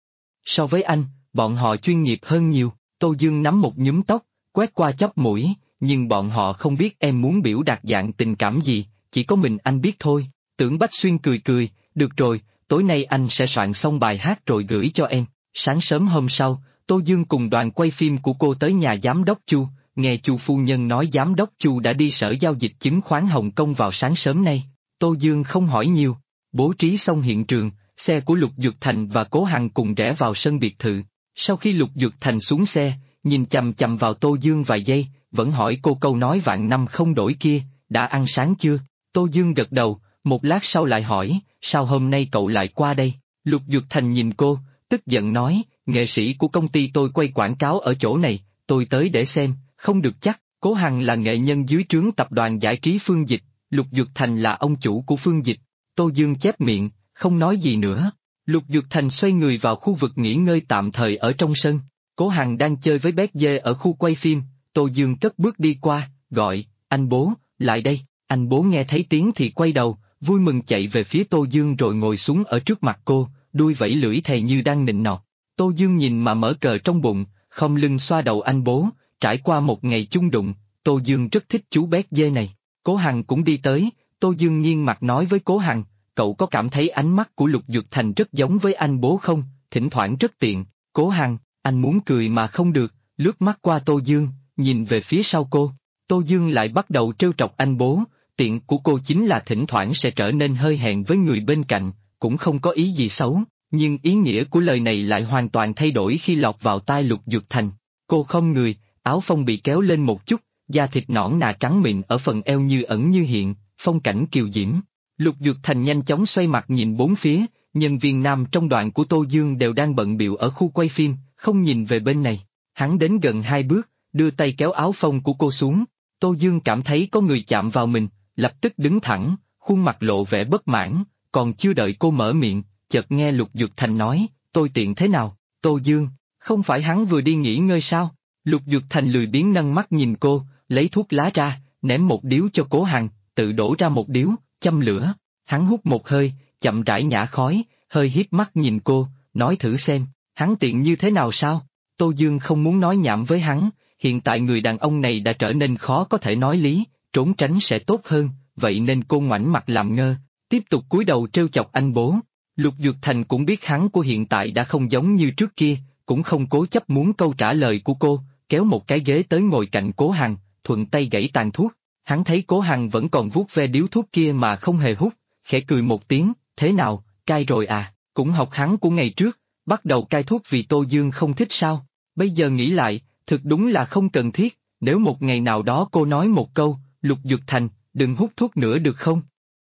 So với anh, bọn họ chuyên nghiệp hơn nhiều. Tô Dương nắm một nhúm tóc, quét qua chóp mũi, nhưng bọn họ không biết em muốn biểu đạt dạng tình cảm gì, chỉ có mình anh biết thôi. Tưởng Bách Xuyên cười cười, được rồi, tối nay anh sẽ soạn xong bài hát rồi gửi cho em. Sáng sớm hôm sau, Tô Dương cùng đoàn quay phim của cô tới nhà giám đốc Chu, nghe Chu phu nhân nói giám đốc Chu đã đi sở giao dịch chứng khoán Hồng Kông vào sáng sớm nay. Tô Dương không hỏi nhiều, bố trí xong hiện trường, xe của Lục Dược Thành và Cố Hằng cùng rẽ vào sân biệt thự. Sau khi Lục Dược Thành xuống xe, nhìn chằm chằm vào Tô Dương vài giây, vẫn hỏi cô câu nói vạn năm không đổi kia, đã ăn sáng chưa? Tô Dương gật đầu, một lát sau lại hỏi, sao hôm nay cậu lại qua đây? Lục Dược Thành nhìn cô, tức giận nói, nghệ sĩ của công ty tôi quay quảng cáo ở chỗ này, tôi tới để xem, không được chắc. Cố Hằng là nghệ nhân dưới trướng tập đoàn giải trí Phương Dịch, Lục Dược Thành là ông chủ của Phương Dịch. Tô Dương chép miệng, không nói gì nữa. Lục Dược Thành xoay người vào khu vực nghỉ ngơi tạm thời ở trong sân. Cố Hằng đang chơi với bé dê ở khu quay phim, Tô Dương cất bước đi qua, gọi, anh bố, lại đây. Anh bố nghe thấy tiếng thì quay đầu, vui mừng chạy về phía Tô Dương rồi ngồi xuống ở trước mặt cô, đuôi vẫy lưỡi thè như đang nịnh nọt. Tô Dương nhìn mà mở cờ trong bụng, không lưng xoa đầu anh bố, trải qua một ngày chung đụng, Tô Dương rất thích chú bé dê này. Cố Hằng cũng đi tới, Tô Dương nghiêng mặt nói với Cố Hằng, cậu có cảm thấy ánh mắt của Lục Dược Thành rất giống với anh bố không, thỉnh thoảng rất tiện. Cố Hằng, anh muốn cười mà không được, lướt mắt qua Tô Dương, nhìn về phía sau cô. Tô Dương lại bắt đầu trêu chọc anh bố, tiện của cô chính là thỉnh thoảng sẽ trở nên hơi hèn với người bên cạnh, cũng không có ý gì xấu, nhưng ý nghĩa của lời này lại hoàn toàn thay đổi khi lọt vào tai Lục Dược Thành. Cô không người, áo phông bị kéo lên một chút, da thịt nõn nà trắng mịn ở phần eo như ẩn như hiện, phong cảnh kiều diễm. Lục Dược Thành nhanh chóng xoay mặt nhìn bốn phía, nhân viên nam trong đoàn của Tô Dương đều đang bận bịu ở khu quay phim, không nhìn về bên này. Hắn đến gần 2 bước, đưa tay kéo áo phông của cô xuống. Tô Dương cảm thấy có người chạm vào mình, lập tức đứng thẳng, khuôn mặt lộ vẻ bất mãn, còn chưa đợi cô mở miệng, chợt nghe Lục Dược Thành nói, tôi tiện thế nào? Tô Dương, không phải hắn vừa đi nghỉ ngơi sao? Lục Dược Thành lười biếng nâng mắt nhìn cô, lấy thuốc lá ra, ném một điếu cho Cố Hằng, tự đổ ra một điếu, châm lửa. Hắn hút một hơi, chậm rãi nhả khói, hơi hiếp mắt nhìn cô, nói thử xem, hắn tiện như thế nào sao? Tô Dương không muốn nói nhảm với hắn, hiện tại người đàn ông này đã trở nên khó có thể nói lý, trốn tránh sẽ tốt hơn, vậy nên cô ngoảnh mặt làm ngơ, tiếp tục cúi đầu trêu chọc anh bố. Lục Dược Thành cũng biết hắn của hiện tại đã không giống như trước kia, cũng không cố chấp muốn câu trả lời của cô, kéo một cái ghế tới ngồi cạnh Cố Hằng, thuận tay gãy tàn thuốc. Hắn thấy Cố Hằng vẫn còn vuốt ve điếu thuốc kia mà không hề hút, khẽ cười một tiếng, thế nào, cai rồi à, cũng học hắn của ngày trước, bắt đầu cai thuốc vì Tô Dương không thích sao, bây giờ nghĩ lại, thực đúng là không cần thiết, nếu một ngày nào đó cô nói một câu, Lục Dược Thành, đừng hút thuốc nữa được không?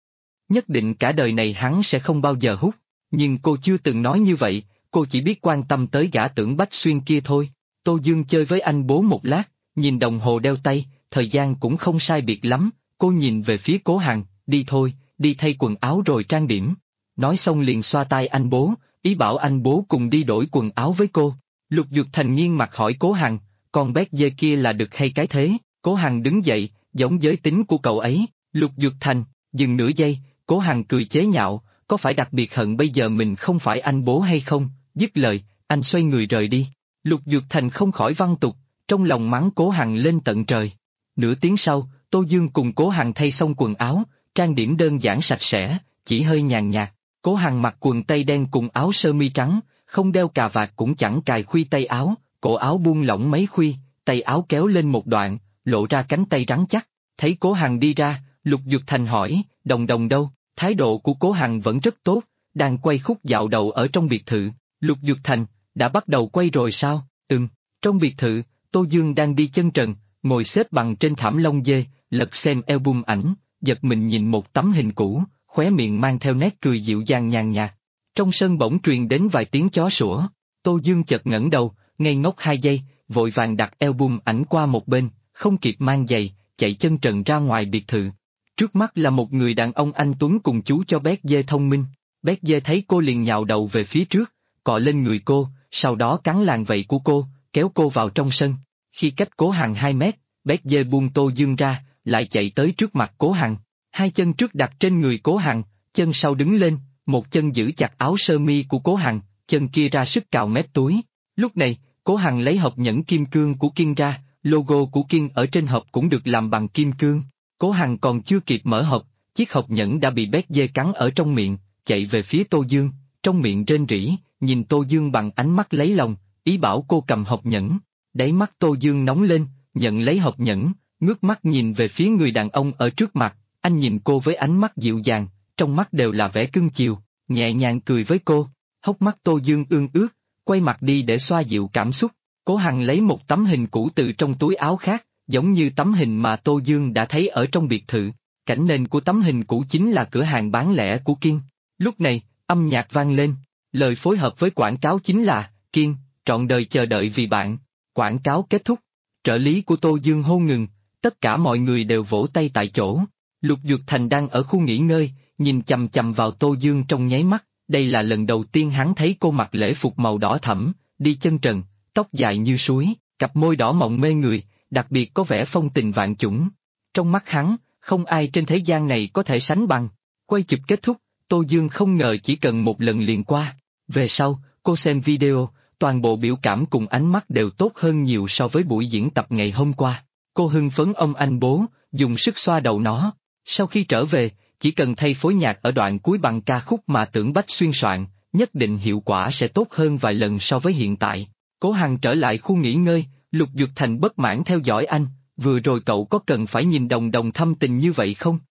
Nhất định cả đời này hắn sẽ không bao giờ hút, nhưng cô chưa từng nói như vậy, cô chỉ biết quan tâm tới gã Tưởng Bách Xuyên kia thôi. Tô Dương chơi với anh bố một lát, nhìn đồng hồ đeo tay, thời gian cũng không sai biệt lắm, cô nhìn về phía Cố Hằng, đi thôi, đi thay quần áo rồi trang điểm. Nói xong liền xoa tay anh bố, ý bảo anh bố cùng đi đổi quần áo với cô. Lục Dược Thành nghiêng mặt hỏi Cố Hằng, con bé dê kia là đực hay cái thế? Cố Hằng đứng dậy, giống giới tính của cậu ấy. Lục Dược Thành, dừng nửa giây, Cố Hằng cười chế nhạo, có phải đặc biệt hận bây giờ mình không phải anh bố hay không? Dứt lời, anh xoay người rời đi. Lục Dược Thành không khỏi văng tục, trong lòng mắng Cố Hằng lên tận trời. Nửa tiếng sau, Tô Dương cùng Cố Hằng thay xong quần áo, trang điểm đơn giản sạch sẽ, chỉ hơi nhàn nhạt. Cố Hằng mặc quần tây đen cùng áo sơ mi trắng, không đeo cà vạt cũng chẳng cài khuy tay áo, cổ áo buông lỏng mấy khuy, tay áo kéo lên một đoạn, lộ ra cánh tay rắn chắc. Thấy Cố Hằng đi ra, Lục Dược Thành hỏi, Đồng Đồng đâu? Thái độ của Cố Hằng vẫn rất tốt, đang quay khúc dạo đầu ở trong biệt thự. Lục Dược Thành, đã bắt đầu quay rồi sao? Trong biệt thự, Tô Dương đang đi chân trần, ngồi xếp bằng trên thảm lông dê, lật xem album ảnh, giật mình nhìn một tấm hình cũ, khóe miệng mang theo nét cười dịu dàng nhàn nhạt. Trong sân bỗng truyền đến vài tiếng chó sủa, Tô Dương chợt ngẩng đầu, ngây ngốc 2 giây, vội vàng đặt album ảnh qua một bên, không kịp mang giày, chạy chân trần ra ngoài biệt thự. Trước mắt là một người đàn ông anh tuấn cùng chú cho bé dê thông minh. Bé dê thấy cô liền nhào đầu về phía trước, cọ lên người cô, sau đó cắn làn vảy của cô, kéo cô vào trong sân. Khi cách Cố Hằng 2 mét, bé dê buông Tô Dương ra, lại chạy tới trước mặt Cố Hằng. 2 chân trước đặt trên người Cố Hằng, chân sau đứng lên, một chân giữ chặt áo sơ mi của Cố Hằng, chân kia ra sức cào mép túi. Lúc này, Cố Hằng lấy hộp nhẫn kim cương của Kiên ra, logo của Kiên ở trên hộp cũng được làm bằng kim cương. Cố Hằng còn chưa kịp mở hộp, chiếc hộp nhẫn đã bị bé dê cắn ở trong miệng, chạy về phía Tô Dương, trong miệng rên rỉ, nhìn Tô Dương bằng ánh mắt lấy lòng, ý bảo cô cầm hộp nhẫn. Đáy mắt Tô Dương nóng lên, nhận lấy hộp nhẫn, ngước mắt nhìn về phía người đàn ông ở trước mặt, anh nhìn cô với ánh mắt dịu dàng, trong mắt đều là vẻ cưng chiều, nhẹ nhàng cười với cô. Hốc mắt Tô Dương ương ướt, quay mặt đi để xoa dịu cảm xúc. Cố Hằng lấy một tấm hình cũ từ trong túi áo khác, giống như tấm hình mà Tô Dương đã thấy ở trong biệt thự. Cảnh nền của tấm hình cũ chính là cửa hàng bán lẻ của Kiên. Lúc này, âm nhạc vang lên, lời phối hợp với quảng cáo chính là, Kiên, trọn đời chờ đợi vì bạn. Quảng cáo kết thúc, trợ lý của Tô Dương hô ngừng, tất cả mọi người đều vỗ tay tại chỗ. Lục Dược Thành đang ở khu nghỉ ngơi, nhìn chằm chằm vào Tô Dương trong nháy mắt, đây là lần đầu tiên hắn thấy cô mặc lễ phục màu đỏ thẫm, đi chân trần, tóc dài như suối, cặp môi đỏ mọng mê người, đặc biệt có vẻ phong tình vạn chủng. Trong mắt hắn, không ai trên thế gian này có thể sánh bằng. Quay chụp kết thúc, Tô Dương không ngờ chỉ cần một lần liền qua. Về sau, cô xem video, toàn bộ biểu cảm cùng ánh mắt đều tốt hơn nhiều so với buổi diễn tập ngày hôm qua. Cô hưng phấn ông anh bố, dùng sức xoa đầu nó. Sau khi trở về, chỉ cần thay phối nhạc ở đoạn cuối bằng ca khúc mà Tưởng Bách Xuyên soạn, nhất định hiệu quả sẽ tốt hơn vài lần so với hiện tại. Cố Hằng trở lại khu nghỉ ngơi, Lục Dược Thành bất mãn theo dõi anh, vừa rồi cậu có cần phải nhìn Đồng Đồng thâm tình như vậy không?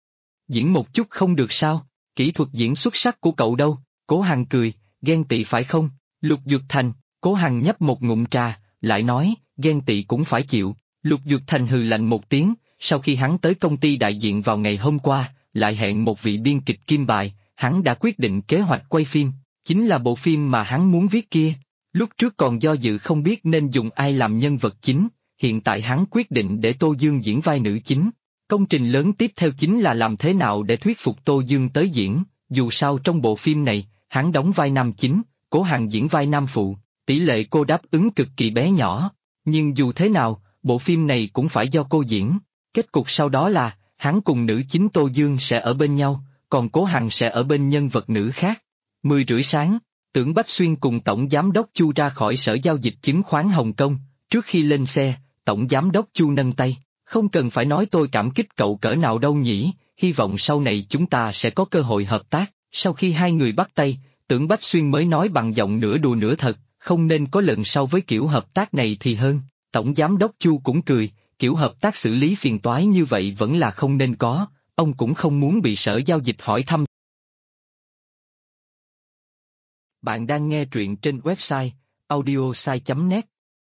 Diễn một chút không được sao, kỹ thuật diễn xuất sắc của cậu đâu? Cố Hằng cười, ghen tị phải không? Lục Dược Thành, Cố Hằng nhấp một ngụm trà, lại nói, ghen tị cũng phải chịu. Lục Dược Thành hừ lạnh một tiếng, sau khi hắn tới công ty đại diện vào ngày hôm qua, lại hẹn một vị biên kịch kim bài, hắn đã quyết định kế hoạch quay phim, chính là bộ phim mà hắn muốn viết kia. Lúc trước còn do dự không biết nên dùng ai làm nhân vật chính, hiện tại hắn quyết định để Tô Dương diễn vai nữ chính. Công trình lớn tiếp theo chính là làm thế nào để thuyết phục Tô Dương tới diễn, dù sao trong bộ phim này, hắn đóng vai nam chính, Cố Hằng diễn vai nam phụ, tỷ lệ cô đáp ứng cực kỳ bé nhỏ, nhưng dù thế nào, bộ phim này cũng phải do cô diễn. Kết cục sau đó là, hắn cùng nữ chính Tô Dương sẽ ở bên nhau, còn Cố Hằng sẽ ở bên nhân vật nữ khác. 10 rưỡi sáng, Tưởng Bách Xuyên cùng Tổng Giám đốc Chu ra khỏi Sở Giao dịch Chứng khoán Hồng Kông, trước khi lên xe, Tổng Giám đốc Chu nâng tay, không cần phải nói tôi cảm kích cậu cỡ nào đâu nhỉ, hy vọng sau này chúng ta sẽ có cơ hội hợp tác. Sau khi hai người bắt tay, Tưởng Bách Xuyên mới nói bằng giọng nửa đùa nửa thật, không nên có lần sau với kiểu hợp tác này thì hơn. Tổng Giám đốc Chu cũng cười, kiểu hợp tác xử lý phiền toái như vậy vẫn là không nên có, ông cũng không muốn bị Sở Giao dịch hỏi thăm. Bạn đang nghe truyện trên website audiosai.net.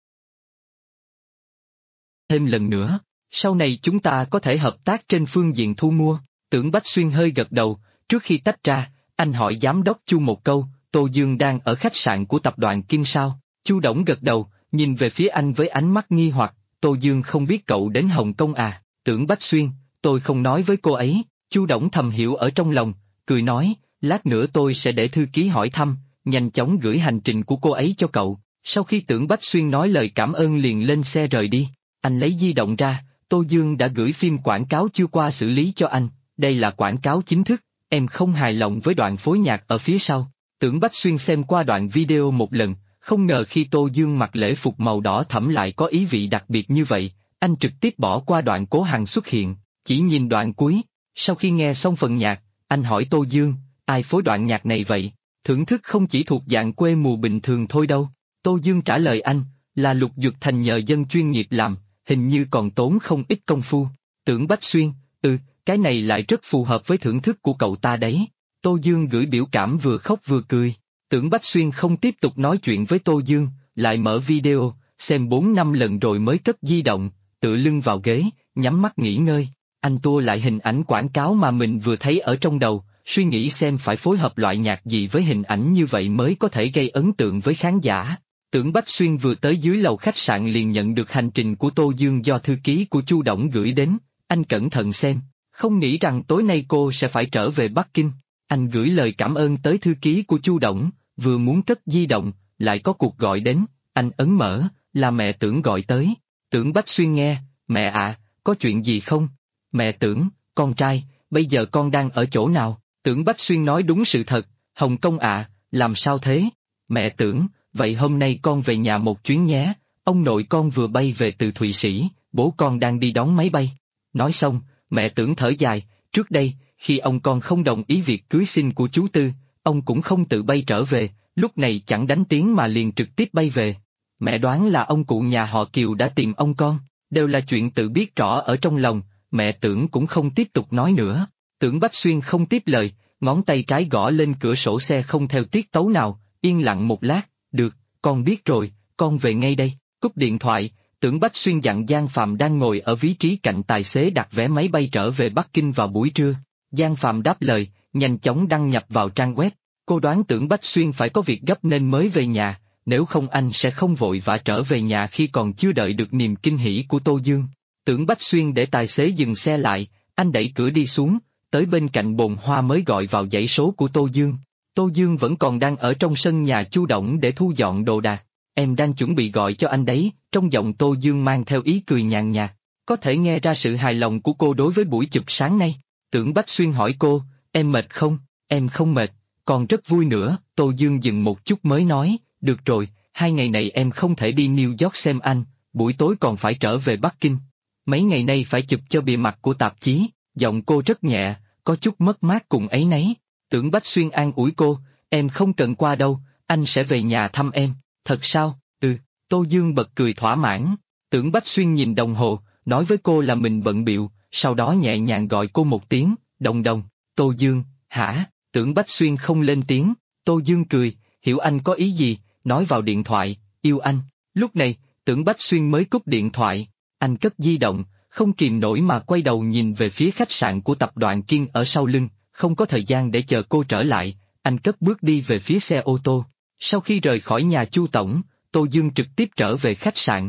Thêm lần nữa, sau này chúng ta có thể hợp tác trên phương diện thu mua. Tưởng Bách Xuyên hơi gật đầu, trước khi tách ra, anh hỏi giám đốc Chu một câu, Tô Dương đang ở khách sạn của tập đoàn Kim sao? Chu Đổng gật đầu, nhìn về phía anh với ánh mắt nghi hoặc, Tô Dương không biết cậu đến Hồng Kông à? Tưởng Bách Xuyên, tôi không nói với cô ấy. Chu Đổng thầm hiểu ở trong lòng, cười nói, lát nữa tôi sẽ để thư ký hỏi thăm, nhanh chóng gửi hành trình của cô ấy cho cậu. Sau khi Tưởng Bách Xuyên nói lời cảm ơn liền lên xe rời đi, anh lấy di động ra, Tô Dương đã gửi phim quảng cáo chưa qua xử lý cho anh, đây là quảng cáo chính thức, em không hài lòng với đoạn phối nhạc ở phía sau. Tưởng Bách Xuyên xem qua đoạn video một lần, không ngờ khi Tô Dương mặc lễ phục màu đỏ thẫm lại có ý vị đặc biệt như vậy, anh trực tiếp bỏ qua đoạn Cố Hằng xuất hiện, chỉ nhìn đoạn cuối. Sau khi nghe xong phần nhạc, anh hỏi Tô Dương, ai phối đoạn nhạc này vậy? Thưởng thức không chỉ thuộc dạng quê mùa bình thường thôi đâu. Tô Dương trả lời anh, là Lục Duyệt Thành nhờ dân chuyên nghiệp làm, hình như còn tốn không ít công phu. Tưởng Bách Xuyên, cái này lại rất phù hợp với thưởng thức của cậu ta đấy. Tô Dương gửi biểu cảm vừa khóc vừa cười. Tưởng Bách Xuyên không tiếp tục nói chuyện với Tô Dương, lại mở video, xem 4-5 lần rồi mới cất di động, tựa lưng vào ghế, nhắm mắt nghỉ ngơi. Anh tua lại hình ảnh quảng cáo mà mình vừa thấy ở trong đầu, suy nghĩ xem phải phối hợp loại nhạc gì với hình ảnh như vậy mới có thể gây ấn tượng với khán giả. Tưởng Bách Xuyên vừa tới dưới lầu khách sạn liền nhận được hành trình của Tô Dương do thư ký của Chu Đổng gửi đến, anh cẩn thận xem, không nghĩ rằng tối nay cô sẽ phải trở về Bắc Kinh. Anh gửi lời cảm ơn tới thư ký của Chu Đổng, vừa muốn cất di động, lại có cuộc gọi đến, anh ấn mở, là mẹ Tưởng gọi tới. Tưởng Bách Xuyên nghe, mẹ ạ, có chuyện gì không? Mẹ Tưởng, con trai, bây giờ con đang ở chỗ nào? Tưởng Bách Xuyên nói đúng sự thật, Hồng Kông ạ, làm sao thế? Mẹ Tưởng, vậy hôm nay con về nhà một chuyến nhé, ông nội con vừa bay về từ Thụy Sĩ, bố con đang đi đón máy bay. Nói xong, mẹ Tưởng thở dài, trước đây, khi ông con không đồng ý việc cưới xin của chú Tư, ông cũng không tự bay trở về, lúc này chẳng đánh tiếng mà liền trực tiếp bay về. Mẹ đoán là ông cụ nhà họ Kiều đã tìm ông con, đều là chuyện tự biết rõ ở trong lòng, mẹ Tưởng cũng không tiếp tục nói nữa. Tưởng Bách Xuyên không tiếp lời, ngón tay trái gõ lên cửa sổ xe không theo tiết tấu nào, yên lặng một lát, được, con biết rồi, con về ngay đây. Cúp điện thoại, Tưởng Bách Xuyên dặn Giang Phạm đang ngồi ở vị trí cạnh tài xế đặt vé máy bay trở về Bắc Kinh vào buổi trưa. Giang Phạm đáp lời, nhanh chóng đăng nhập vào trang web. Cô đoán Tưởng Bách Xuyên phải có việc gấp nên mới về nhà, nếu không anh sẽ không vội vã trở về nhà khi còn chưa đợi được niềm kinh hỉ của Tô Dương. Tưởng Bách Xuyên để tài xế dừng xe lại, anh đẩy cửa đi xuống, tới bên cạnh bồn hoa mới gọi vào dãy số của Tô Dương. Tô Dương vẫn còn đang ở trong sân nhà Chu Đổng để thu dọn đồ đạc. Em đang chuẩn bị gọi cho anh đấy, trong giọng Tô Dương mang theo ý cười nhàn nhạt, có thể nghe ra sự hài lòng của cô đối với buổi chụp sáng nay. Tưởng Bách Xuyên hỏi cô, em mệt không? Em không mệt, còn rất vui nữa. Tô Dương dừng một chút mới nói, được rồi, 2 ngày này em không thể đi New York xem anh, buổi tối còn phải trở về Bắc Kinh. Mấy ngày nay phải chụp cho bìa mặt của tạp chí, giọng cô rất nhẹ, có chút mất mát cùng áy náy. Tưởng Bách Xuyên an ủi cô, em không cần qua đâu, anh sẽ về nhà thăm em. Thật sao? Tô Dương bật cười thỏa mãn. Tưởng Bách Xuyên nhìn đồng hồ, nói với cô là mình bận bịu, sau đó nhẹ nhàng gọi cô một tiếng, Đồng Đồng. Tô Dương, hả? Tưởng Bách Xuyên không lên tiếng. Tô Dương cười, hiểu anh có ý gì, nói vào điện thoại, yêu anh. Lúc này, Tưởng Bách Xuyên mới cúp điện thoại, anh cất di động, không kìm nổi mà quay đầu nhìn về phía khách sạn của tập đoàn Kiên ở sau lưng, không có thời gian để chờ cô trở lại, anh cất bước đi về phía xe ô tô. Sau khi rời khỏi nhà Chu Tổng, Tô Dương trực tiếp trở về khách sạn.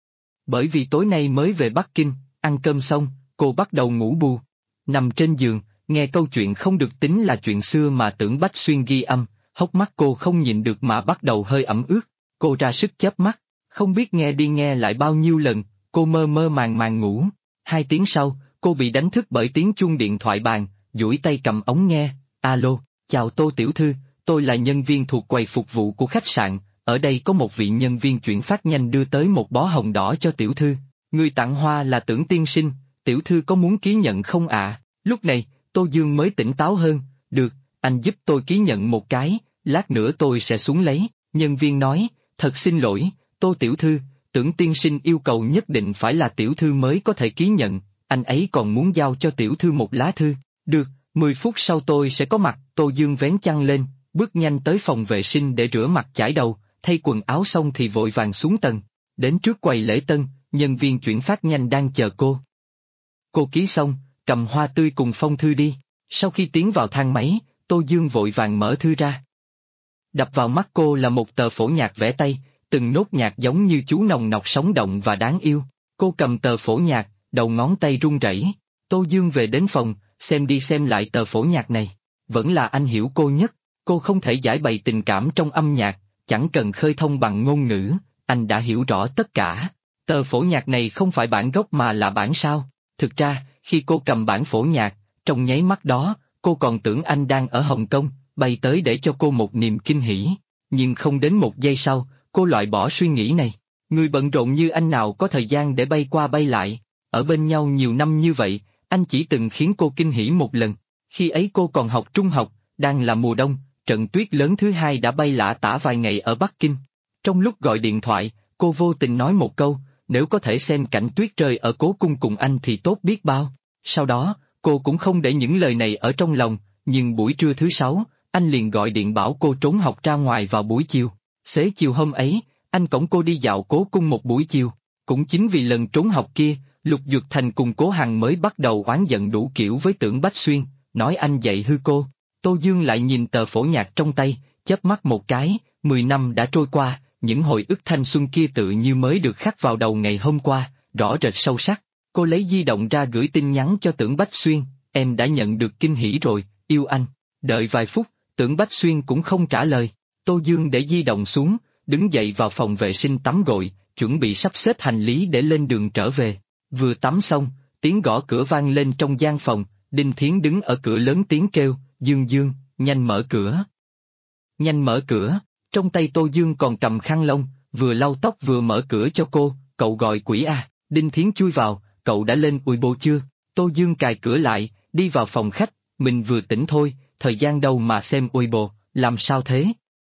Bởi vì tối nay mới về Bắc Kinh, ăn cơm xong, cô bắt đầu ngủ bù. Nằm trên giường, nghe câu chuyện không được tính là chuyện xưa mà Tưởng Bách Xuyên ghi âm, hốc mắt cô không nhịn được mà bắt đầu hơi ẩm ướt. Cô ra sức chớp mắt, không biết nghe đi nghe lại bao nhiêu lần, cô mơ mơ màng màng ngủ. 2 tiếng sau, cô bị đánh thức bởi tiếng chuông điện thoại bàn, duỗi tay cầm ống nghe, alo, chào Tô tiểu thư, tôi là nhân viên thuộc quầy phục vụ của khách sạn, ở đây có một vị nhân viên chuyển phát nhanh đưa tới một bó hồng đỏ cho tiểu thư, người tặng hoa là Tưởng tiên sinh, tiểu thư có muốn ký nhận không ạ? Lúc này, Tô Dương mới tỉnh táo hơn, được, anh giúp tôi ký nhận một cái, lát nữa tôi sẽ xuống lấy. Nhân viên nói, thật xin lỗi, Tô tiểu thư, Tưởng tiên sinh yêu cầu nhất định phải là tiểu thư mới có thể ký nhận, anh ấy còn muốn giao cho tiểu thư một lá thư. Được, 10 phút sau tôi sẽ có mặt. Tô Dương vén chăn lên, bước nhanh tới phòng vệ sinh để rửa mặt chải đầu, thay quần áo xong thì vội vàng xuống tầng. Đến trước quầy lễ tân, nhân viên chuyển phát nhanh đang chờ cô. Cô ký xong, cầm hoa tươi cùng phong thư đi. Sau khi tiến vào thang máy, Tô Dương vội vàng mở thư ra. Đập vào mắt cô là một tờ phổ nhạc vẽ tay, từng nốt nhạc giống như chú nòng nọc sống động và đáng yêu. Cô cầm tờ phổ nhạc, đầu ngón tay run rẩy. Tô Dương về đến phòng, xem đi xem lại tờ phổ nhạc này. Vẫn là anh hiểu cô nhất, cô không thể giải bày tình cảm trong âm nhạc, chẳng cần khơi thông bằng ngôn ngữ, anh đã hiểu rõ tất cả. Tờ phổ nhạc này không phải bản gốc mà là bản sao. Thực ra, khi cô cầm bản phổ nhạc, trong nháy mắt đó, cô còn tưởng anh đang ở Hồng Kông, bay tới để cho cô một niềm kinh hỉ. Nhưng không đến một giây sau, cô loại bỏ suy nghĩ này. Người bận rộn như anh nào có thời gian để bay qua bay lại, ở bên nhau nhiều năm như vậy, anh chỉ từng khiến cô kinh hỉ một lần. Khi ấy cô còn học trung học, đang là mùa đông, trận tuyết lớn thứ hai đã bay lả tả vài ngày ở Bắc Kinh. Trong lúc gọi điện thoại, cô vô tình nói một câu, nếu có thể xem cảnh tuyết rơi ở cố cung cùng anh thì tốt biết bao. Sau đó, cô cũng không để những lời này ở trong lòng, nhưng buổi trưa thứ sáu, anh liền gọi điện bảo cô trốn học ra ngoài vào buổi chiều. Xế chiều hôm ấy, anh cõng cô đi dạo cố cung một buổi chiều. Cũng chính vì lần trốn học kia, Lục Duyệt Thành cùng Cố Hằng mới bắt đầu oán giận đủ kiểu với Tưởng Bách Xuyên, nói anh dạy hư cô. Tô Dương lại nhìn tờ phổ nhạc trong tay, chớp mắt một cái, 10 năm đã trôi qua, những hồi ức thanh xuân kia tự như mới được khắc vào đầu ngày hôm qua, rõ rệt sâu sắc. Cô lấy di động ra gửi tin nhắn cho Tưởng Bách Xuyên, em đã nhận được kinh hỉ rồi, yêu anh. Đợi vài phút, Tưởng Bách Xuyên cũng không trả lời. Tô Dương để di động xuống, đứng dậy vào phòng vệ sinh tắm gội, chuẩn bị sắp xếp hành lý để lên đường trở về. Vừa tắm xong, tiếng gõ cửa vang lên trong gian phòng, Đinh Thiến đứng ở cửa lớn tiếng kêu, Dương Dương, nhanh mở cửa. Nhanh mở cửa, trong tay Tô Dương còn cầm khăn lông, vừa lau tóc vừa mở cửa cho cô, cậu gọi quỷ à. Đinh Thiến chui vào, cậu đã lên Weibo chưa? Tô Dương cài cửa lại, đi vào phòng khách, mình vừa tỉnh thôi, thời gian đâu mà xem Weibo, làm sao thế?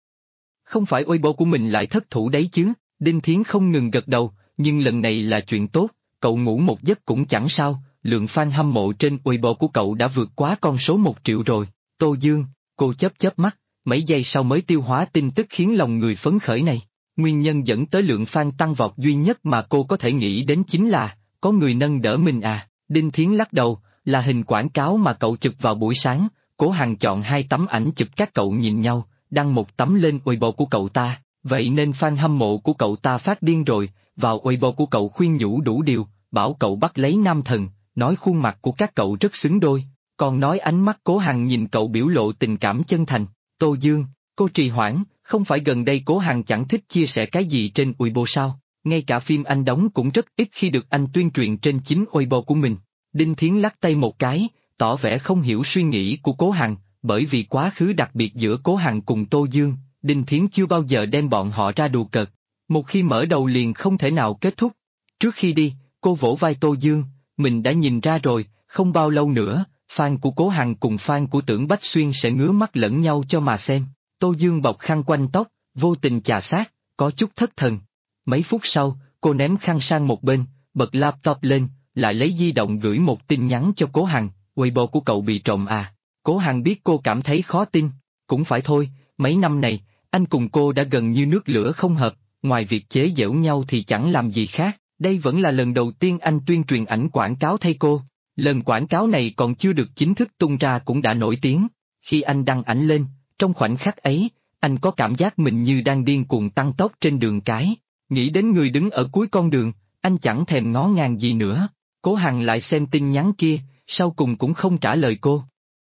Không phải Weibo của mình lại thất thủ đấy chứ? Đinh Thiến không ngừng gật đầu, nhưng lần này là chuyện tốt, cậu ngủ một giấc cũng chẳng sao, lượng fan hâm mộ trên Weibo của cậu đã vượt quá con số 1 triệu rồi. Tô Dương, cô chớp mắt, mấy giây sau mới tiêu hóa tin tức khiến lòng người phấn khởi này. Nguyên nhân dẫn tới lượng fan tăng vọt duy nhất mà cô có thể nghĩ đến chính là, có người nâng đỡ mình à. Đinh Thiến lắc đầu, là hình quảng cáo mà cậu chụp vào buổi sáng, Cố Hằng chọn 2 tấm ảnh chụp các cậu nhìn nhau, đăng một tấm lên Weibo của cậu ta, vậy nên fan hâm mộ của cậu ta phát điên rồi, vào Weibo của cậu khuyên nhủ đủ điều, bảo cậu bắt lấy nam thần, nói khuôn mặt của các cậu rất xứng đôi, còn nói ánh mắt Cố Hằng nhìn cậu biểu lộ tình cảm chân thành. Tô Dương, cô trì hoãn, không phải gần đây Cố Hằng chẳng thích chia sẻ cái gì trên Weibo sao, ngay cả phim anh đóng cũng rất ít khi được anh tuyên truyền trên chính Weibo của mình. Đinh Thiến lắc tay một cái, tỏ vẻ không hiểu suy nghĩ của Cố Hằng, bởi vì quá khứ đặc biệt giữa Cố Hằng cùng Tô Dương, Đinh Thiến chưa bao giờ đem bọn họ ra đùa cợt, một khi mở đầu liền không thể nào kết thúc. Trước khi đi, cô vỗ vai Tô Dương, mình đã nhìn ra rồi, không bao lâu nữa, fan của Cố Hằng cùng fan của Tưởng Bách Xuyên sẽ ngứa mắt lẫn nhau cho mà xem. Tô Dương bọc khăn quanh tóc, vô tình chà sát, có chút thất thần. Mấy phút sau, cô ném khăn sang một bên, bật laptop lên, lại lấy di động gửi một tin nhắn cho Cố Hằng, Weibo của cậu bị trộm à. Cố Hằng biết cô cảm thấy khó tin, cũng phải thôi, mấy năm này, anh cùng cô đã gần như nước lửa không hợp, ngoài việc chế giễu nhau thì chẳng làm gì khác, đây vẫn là lần đầu tiên anh tuyên truyền ảnh quảng cáo thay cô. Lần quảng cáo này còn chưa được chính thức tung ra cũng đã nổi tiếng. Khi anh đăng ảnh lên, trong khoảnh khắc ấy, anh có cảm giác mình như đang điên cuồng tăng tốc trên đường cái. Nghĩ đến người đứng ở cuối con đường, anh chẳng thèm ngó ngàng gì nữa. Cố Hằng lại xem tin nhắn kia, sau cùng cũng không trả lời cô.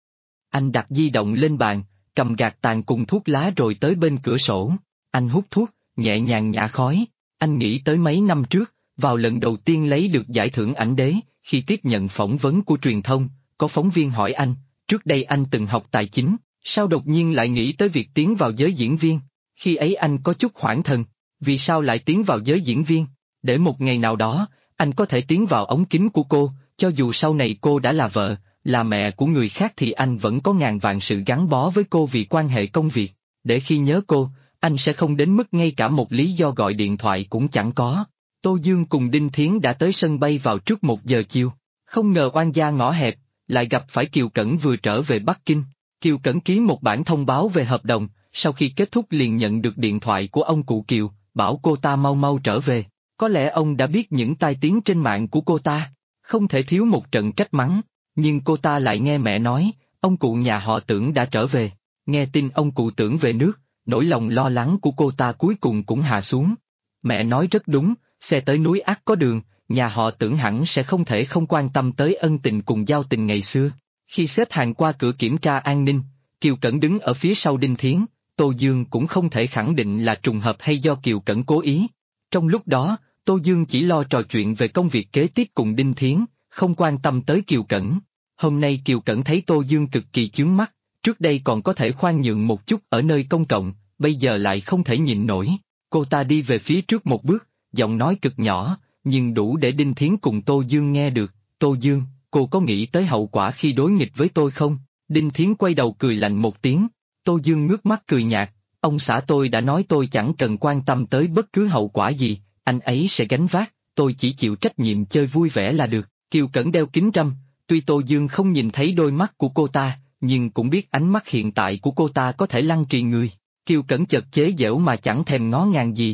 Anh đặt di động lên bàn, cầm gạt tàn cùng thuốc lá rồi tới bên cửa sổ. Anh hút thuốc, nhẹ nhàng nhả khói. Anh nghĩ tới mấy năm trước, vào lần đầu tiên lấy được giải thưởng ảnh đế, khi tiếp nhận phỏng vấn của truyền thông, có phóng viên hỏi anh, trước đây anh từng học tài chính, sao đột nhiên lại nghĩ tới việc tiến vào giới diễn viên? Khi ấy anh có chút hoảng thần, vì sao lại tiến vào giới diễn viên? Để một ngày nào đó, anh có thể tiến vào ống kính của cô, cho dù sau này cô đã là vợ, là mẹ của người khác thì anh vẫn có ngàn vạn sự gắn bó với cô vì quan hệ công việc. Để khi nhớ cô, anh sẽ không đến mức ngay cả một lý do gọi điện thoại cũng chẳng có. Tô Dương cùng Đinh Thiến đã tới sân bay vào trước 1 giờ chiều. Không ngờ oan gia ngõ hẹp, lại gặp phải Kiều Cẩn vừa trở về Bắc Kinh. Kiều Cẩn ký một bản thông báo về hợp đồng, sau khi kết thúc liền nhận được điện thoại của ông cụ Kiều, bảo cô ta mau mau trở về. Có lẽ ông đã biết những tai tiếng trên mạng của cô ta, không thể thiếu một trận trách mắng, nhưng cô ta lại nghe mẹ nói, ông cụ nhà họ Tưởng đã trở về. Nghe tin ông cụ Tưởng về nước, nỗi lòng lo lắng của cô ta cuối cùng cũng hạ xuống. Mẹ nói rất đúng, xe tới núi ắt có đường, nhà họ Tưởng hẳn sẽ không thể không quan tâm tới ân tình cùng giao tình ngày xưa. Khi xếp hàng qua cửa kiểm tra an ninh, Kiều Cẩn đứng ở phía sau Đinh Thiến, Tô Dương cũng không thể khẳng định là trùng hợp hay do Kiều Cẩn cố ý. Trong lúc đó, Tô Dương chỉ lo trò chuyện về công việc kế tiếp cùng Đinh Thiến, không quan tâm tới Kiều Cẩn. Hôm nay Kiều Cẩn thấy Tô Dương cực kỳ chướng mắt, trước đây còn có thể khoan nhượng một chút ở nơi công cộng, bây giờ lại không thể nhịn nổi. Cô ta đi về phía trước một bước, giọng nói cực nhỏ, nhưng đủ để Đinh Thiến cùng Tô Dương nghe được. Tô Dương, cô có nghĩ tới hậu quả khi đối nghịch với tôi không? Đinh Thiến quay đầu cười lạnh một tiếng. Tô Dương ngước mắt cười nhạt, ông xã tôi đã nói tôi chẳng cần quan tâm tới bất cứ hậu quả gì, anh ấy sẽ gánh vác, tôi chỉ chịu trách nhiệm chơi vui vẻ là được. Kiều Cẩn đeo kính râm, tuy Tô Dương không nhìn thấy đôi mắt của cô ta, nhưng cũng biết ánh mắt hiện tại của cô ta có thể lăng trì người. Kiều Cẩn chợt chế giễu mà chẳng thèm ngó ngàng gì,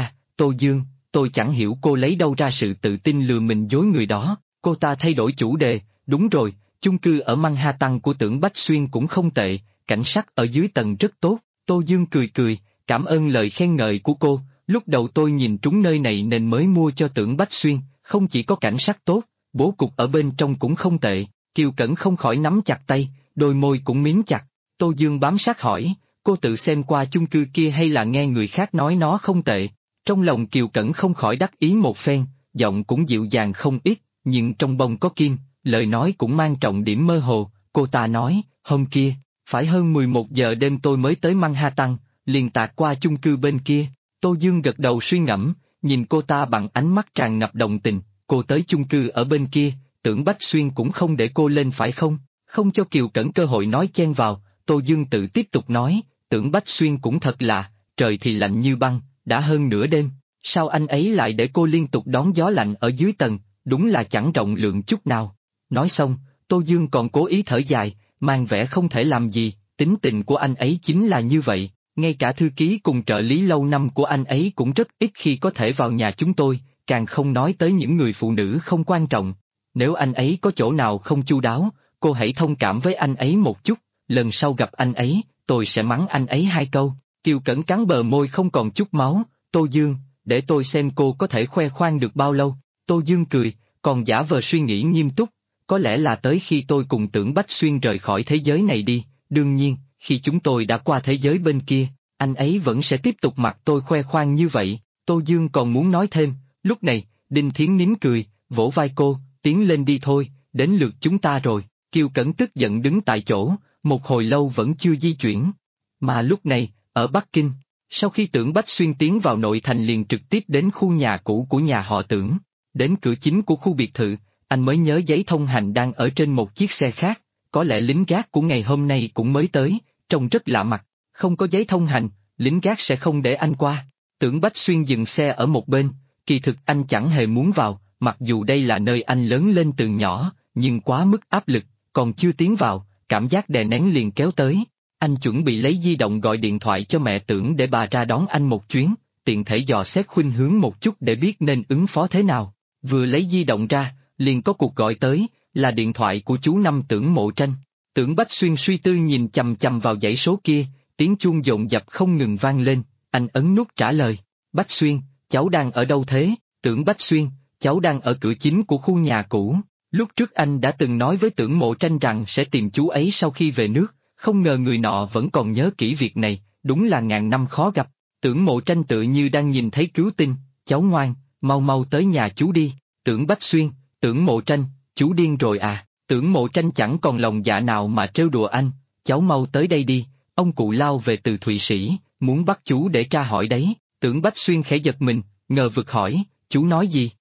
Tô Dương, tôi chẳng hiểu cô lấy đâu ra sự tự tin lừa mình dối người đó. Cô ta thay đổi chủ đề, đúng rồi, chung cư ở Manhattan của Tưởng Bách Xuyên cũng không tệ, cảnh sát ở dưới tầng rất tốt. Tô Dương cười cười, cảm ơn lời khen ngợi của cô, lúc đầu tôi nhìn trúng nơi này nên mới mua cho Tưởng Bách Xuyên, không chỉ có cảnh sát tốt, bố cục ở bên trong cũng không tệ. Kiều Cẩn không khỏi nắm chặt tay, đôi môi cũng mím chặt. Tô Dương bám sát hỏi, cô tự xem qua chung cư kia hay là nghe người khác nói nó không tệ? Trong lòng Kiều Cẩn không khỏi đắc ý một phen, giọng cũng dịu dàng không ít, nhưng trong bông có kim, lời nói cũng mang trọng điểm mơ hồ. Cô ta nói, hôm kia, phải hơn 11 giờ đêm tôi mới tới Manhattan, liền tạt qua chung cư bên kia. Tô Dương gật đầu suy ngẫm, nhìn cô ta bằng ánh mắt tràn ngập đồng tình. Cô tới chung cư ở bên kia, Tưởng Bách Xuyên cũng không để cô lên phải không? Không cho Kiều Cẩn cơ hội nói chen vào, Tô Dương tự tiếp tục nói, Tưởng Bách Xuyên cũng thật là, trời thì lạnh như băng, đã hơn nửa đêm, sao anh ấy lại để cô liên tục đón gió lạnh ở dưới tầng, đúng là chẳng rộng lượng chút nào. Nói xong, Tô Dương còn cố ý thở dài, mang vẻ không thể làm gì, tính tình của anh ấy chính là như vậy, ngay cả thư ký cùng trợ lý lâu năm của anh ấy cũng rất ít khi có thể vào nhà chúng tôi, càng không nói tới những người phụ nữ không quan trọng. Nếu anh ấy có chỗ nào không chu đáo, cô hãy thông cảm với anh ấy một chút, lần sau gặp anh ấy, tôi sẽ mắng anh ấy 2 câu. Kiều Cẩn cắn bờ môi không còn chút máu, Tô Dương, để tôi xem cô có thể khoe khoang được bao lâu. Tô Dương cười, còn giả vờ suy nghĩ nghiêm túc, có lẽ là tới khi tôi cùng Tưởng Bách Xuyên rời khỏi thế giới này đi, đương nhiên, khi chúng tôi đã qua thế giới bên kia, anh ấy vẫn sẽ tiếp tục mặc tôi khoe khoang như vậy. Tô Dương còn muốn nói thêm, lúc này, Đinh Thiến nín cười, vỗ vai cô, tiến lên đi thôi, đến lượt chúng ta rồi. Kiều Cẩn tức giận đứng tại chỗ, một hồi lâu vẫn chưa di chuyển. Mà lúc này, ở Bắc Kinh, sau khi Tưởng Bách Xuyên tiến vào nội thành liền trực tiếp đến khu nhà cũ của nhà họ Tưởng. Đến cửa chính của khu biệt thự, anh mới nhớ giấy thông hành đang ở trên một chiếc xe khác, có lẽ lính gác của ngày hôm nay cũng mới tới, trông rất lạ mặt, không có giấy thông hành, lính gác sẽ không để anh qua. Tưởng Bách Xuyên dừng xe ở một bên, kỳ thực anh chẳng hề muốn vào, mặc dù đây là nơi anh lớn lên từ nhỏ, nhưng quá mức áp lực, còn chưa tiến vào, cảm giác đè nén liền kéo tới. Anh chuẩn bị lấy di động gọi điện thoại cho mẹ Tưởng để bà ra đón anh một chuyến, tiện thể dò xét khuynh hướng một chút để biết nên ứng phó thế nào. Vừa lấy di động ra, liền có cuộc gọi tới, là điện thoại của chú Năm Tưởng Mộ Tranh. Tưởng Bách Xuyên suy tư nhìn chằm chằm vào dãy số kia, tiếng chuông dồn dập không ngừng vang lên, anh ấn nút trả lời. Bách Xuyên, cháu đang ở đâu thế? Tưởng Bách Xuyên, cháu đang ở cửa chính của khu nhà cũ. Lúc trước anh đã từng nói với Tưởng Mộ Tranh rằng sẽ tìm chú ấy sau khi về nước, không ngờ người nọ vẫn còn nhớ kỹ việc này, đúng là ngàn năm khó gặp. Tưởng Mộ Tranh tự như đang nhìn thấy cứu tinh, cháu ngoan, mau mau tới nhà chú đi. Tưởng Bách Xuyên, Tưởng Mộ Tranh, chú điên rồi à? Tưởng Mộ Tranh chẳng còn lòng dạ nào mà trêu đùa anh, cháu mau tới đây đi, ông cụ lao về từ Thụy Sĩ, muốn bắt chú để tra hỏi đấy. Tưởng Bách Xuyên khẽ giật mình, ngờ vực hỏi, chú nói gì?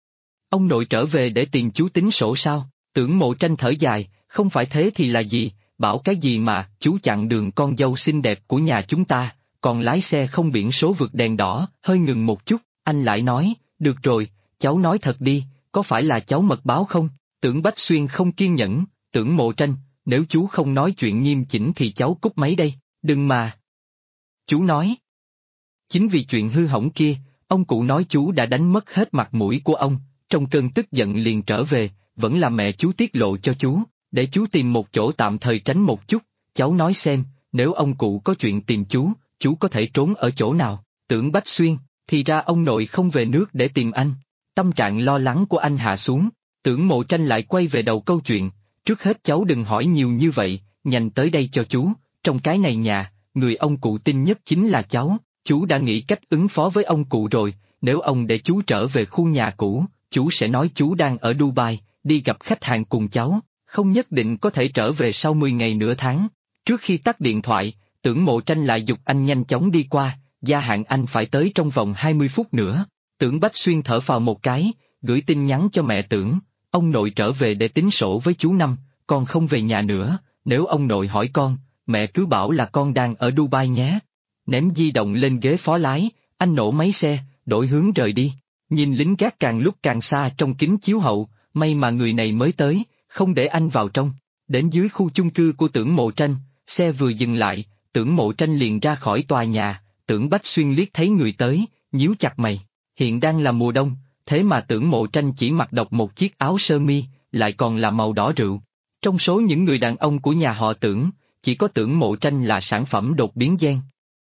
Ông nội trở về để tìm chú tính sổ sao? Tưởng Mộ Tranh thở dài, không phải thế thì là gì, bảo cái gì mà, chú chặn đường con dâu xinh đẹp của nhà chúng ta, còn lái xe không biển số vượt đèn đỏ, hơi ngừng một chút, anh lại nói, Được rồi, cháu nói thật đi, có phải là cháu mật báo không? Tưởng Bách Xuyên không kiên nhẫn, Tưởng Mộ Tranh, nếu chú không nói chuyện nghiêm chỉnh thì cháu cúp máy đây, đừng mà. Chú nói. Chính vì chuyện hư hỏng kia, ông cụ nói chú đã đánh mất hết mặt mũi của ông, trong cơn tức giận liền trở về, vẫn là mẹ chú tiết lộ cho chú, để chú tìm một chỗ tạm thời tránh một chút, cháu nói xem, nếu ông cụ có chuyện tìm chú có thể trốn ở chỗ nào? Tưởng Bách Xuyên, thì ra ông nội không về nước để tìm anh. Tâm trạng lo lắng của anh hạ xuống, Tưởng Mộ Tranh lại quay về đầu câu chuyện, trước hết cháu đừng hỏi nhiều như vậy, nhanh tới đây cho chú, trong cái này nhà, người ông cụ tin nhất chính là cháu, chú đã nghĩ cách ứng phó với ông cụ rồi, nếu ông để chú trở về khu nhà cũ, chú sẽ nói chú đang ở Dubai, đi gặp khách hàng cùng cháu, không nhất định có thể trở về sau 10 ngày nửa tháng. Trước khi tắt điện thoại, Tưởng Mộ Tranh lại giục anh nhanh chóng đi qua, gia hạn anh phải tới trong vòng 20 phút nữa. Tưởng Bách Xuyên thở phào một cái, gửi tin nhắn cho mẹ Tưởng, ông nội trở về để tính sổ với chú Năm, con không về nhà nữa, nếu ông nội hỏi con, mẹ cứ bảo là con đang ở Dubai nhé. Ném di động lên ghế phó lái, anh nổ máy xe, đổi hướng rời đi. Nhìn lính gác càng lúc càng xa trong kính chiếu hậu, may mà người này mới tới, không để anh vào trong. Đến dưới khu chung cư của Tưởng Mộ Tranh, xe vừa dừng lại, Tưởng Mộ Tranh liền ra khỏi tòa nhà, Tưởng Bách Xuyên liếc thấy người tới, nhíu chặt mày. Hiện đang là mùa đông, thế mà Tưởng Mộ Tranh chỉ mặc độc một chiếc áo sơ mi, lại còn là màu đỏ rượu. Trong số những người đàn ông của nhà họ Tưởng, chỉ có Tưởng Mộ Tranh là sản phẩm đột biến gen.